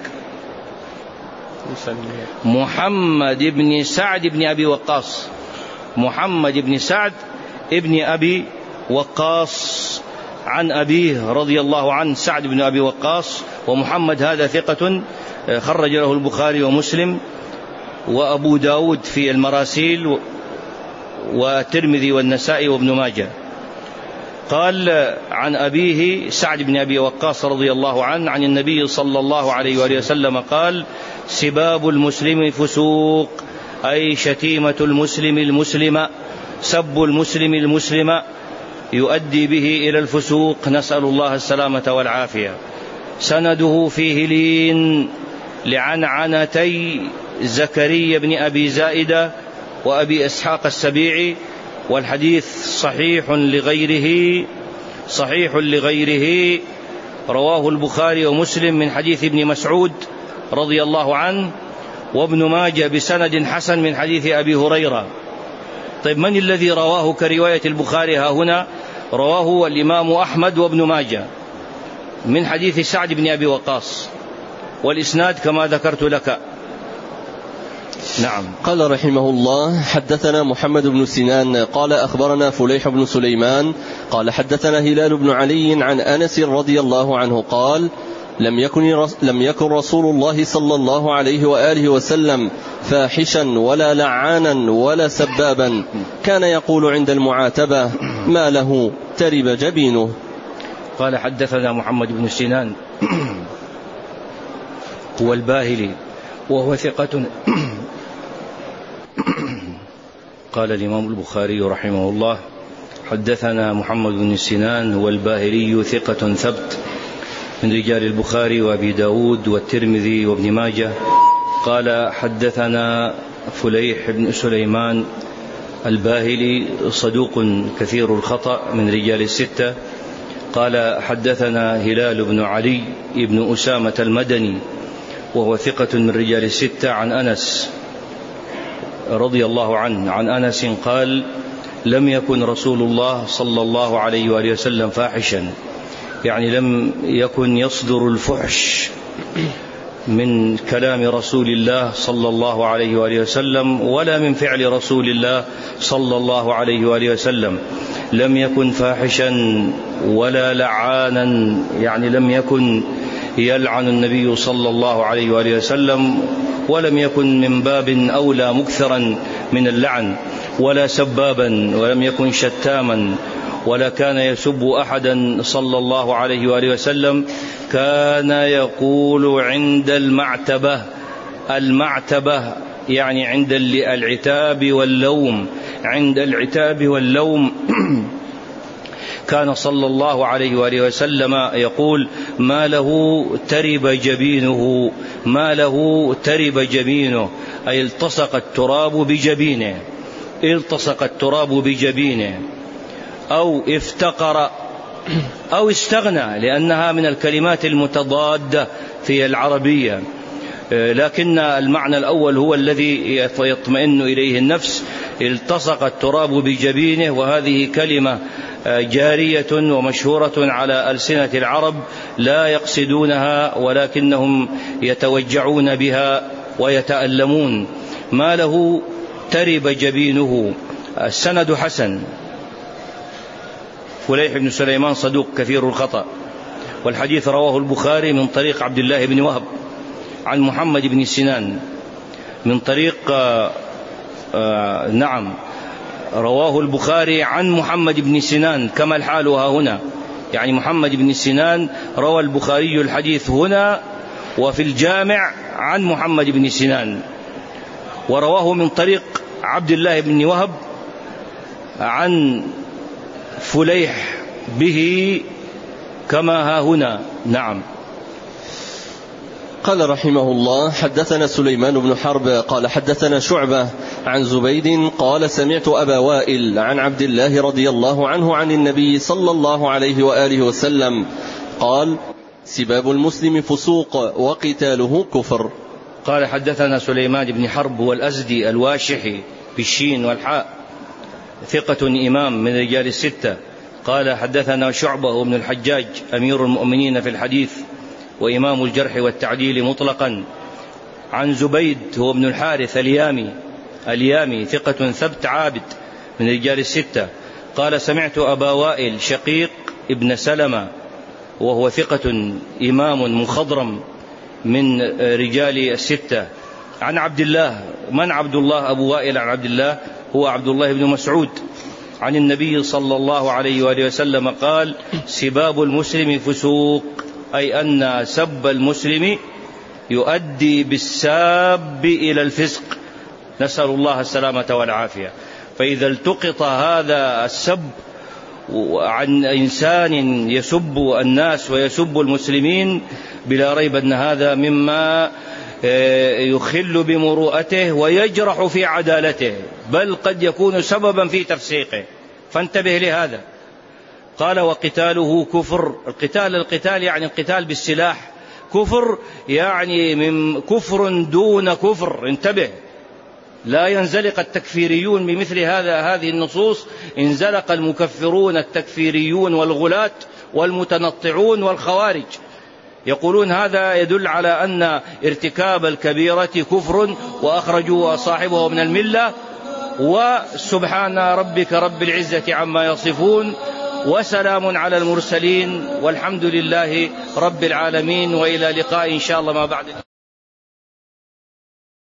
محمد بن سعد بن أبي وقاص، محمد بن سعد بن أبي وقاص عن أبيه رضي الله عنه سعد بن أبي وقاص. ومحمد هذا ثقة خرج له البخاري ومسلم وأبو داود في المراسيل والترمذي والنسائي وابن ماجه. قال: عن أبيه سعد بن أبي وقاص رضي الله عنه عن النبي صلى الله عليه وآله وسلم قال: سباب المسلم فسوق، أي شتيمة المسلم المسلم، سب المسلم المسلم يؤدي به إلى الفسوق، نسأل الله السلامة والعافية. سنده فيه لين لعنعنتي زكريا بن أبي زائدة وأبي إسحاق السبيعي، والحديث صحيح لغيره، رواه البخاري ومسلم من حديث ابن مسعود رضي الله عنه، وابن ماجه بسند حسن من حديث أبي هريرة. طيب من الذي رواه كرواية البخاري ها هنا؟ رواه الإمام أحمد وابن ماجه من حديث سعد بن أبي وقاص، والإسناد كما ذكرت لك. نعم. قال رحمه الله: حدثنا محمد بن سنان قال أخبرنا فليح بن سليمان قال حدثنا هلال بن علي عن أنس رضي الله عنه قال: لم يكن رسول الله صلى الله عليه وآله وسلم فاحشا ولا لعانا ولا سبابا، كان يقول عند المعاتبة: ما له ترب جبينه. قال حدثنا محمد بن سنان هو الباهلي وهو ثقة. قال الإمام البخاري رحمه الله: حدثنا محمد بن سنان هو الباهلي ثقة ثبت من رجال البخاري وأبي داود والترمذي وابن ماجه. قال حدثنا فليح بن سليمان الباهلي صدوق كثير الخطأ من رجال الستة. قال حدثنا هلال بن علي بن أسامة المدني وهو ثقة من رجال الستة عن أنس رضي الله عنه عن أنس قال: لم يكن رسول الله صلى الله عليه وآله وسلم فاحشا، يعني لم يكن يصدر الفحش من كلام رسول الله صلى الله عليه وآله وسلم ولا من فعل رسول الله صلى الله عليه وآله وسلم. لم يكن فاحشا ولا لعانا، يعني لم يكن يلعن النبي صلى الله عليه وآله وسلم، ولم يكن من باب أولى مكثرا من اللعن، ولا سبابا، ولم يكن شتاما، ولا كان يسب أحدا صلى الله عليه وآله وسلم. كان يقول عند المعتبة يعني عند العتاب واللوم، عند العتاب واللوم كان صلى الله عليه وآله وسلم يقول: ما له ترب جبينه، ما له ترب جبينه، أي التصق التراب بجبينه، التصق التراب بجبينه، أو افتقر أو استغنى، لأنها من الكلمات المتضادة في العربية، لكن المعنى الأول هو الذي يطمئن إليه النفس. التصق التراب بجبينه، وهذه كلمة جارية ومشهورة على ألسنة العرب لا يقصدونها، ولكنهم يتوجعون بها ويتألمون. ما له ترب جبينه. السند حسن. فليح بن سليمان صدوق كثير الخطأ، والحديث رواه البخاري من طريق عبد الله بن وهب عن محمد بن سنان من طريق رواه البخاري عن محمد بن سنان كما الحال هنا، يعني محمد بن سنان روى البخاري الحديث هنا وفي الجامع عن محمد بن سنان، ورواه من طريق عبد الله بن وهب عن فليح به كما ها هنا. نعم. قال رحمه الله: حدثنا سليمان بن حرب قال حدثنا شعبة عن زبيد قال: سمعت أبا وائل عن عبد الله رضي الله عنه عن النبي صلى الله عليه وآله وسلم قال: سباب المسلم فسوق وقتاله كفر. قال حدثنا سليمان بن حرب والأزدي الواشحي بالشين والحاء ثقة إمام من رجال الستة. قال حدثنا شعبة وابن الحجاج أمير المؤمنين في الحديث وإمام الجرح والتعديل مطلقا، عن زبيد هو ابن الحارث اليامي ثقة ثبت عابد من رجال الستة. قال: سمعت أبا وائل شقيق ابن سلمة وهو ثقة إمام مخضرم من رجال الستة، عن عبد الله. من عبد الله؟ أبو وائل عن عبد الله هو عبد الله بن مسعود عن النبي صلى الله عليه وآله وسلم قال: سباب المسلم فسوق، أي أن سب المسلم يؤدي بالساب إلى الفسق، نسأل الله السلامة والعافية. فإذا التقط هذا السب عن إنسان يسب الناس ويسب المسلمين، بلا ريب أن هذا مما يخل بمروءته ويجرح في عدالته، بل قد يكون سببا في تفسيقه، فانتبه لهذا. قال: وقتاله كفر. القتال يعني القتال بالسلاح، كفر يعني من كفر دون كفر، انتبه، لا ينزلق التكفيريون بمثل هذه النصوص، انزلق المكفرون التكفيريون والغلاة والمتنطعون والخوارج، يقولون هذا يدل على أن ارتكاب الكبيرة كفر وأخرجوا صاحبه من الملة. وسبحان ربك رب العزة عما يصفون وسلام على المرسلين والحمد لله رب العالمين، وإلى لقاء إن شاء الله ما بعد.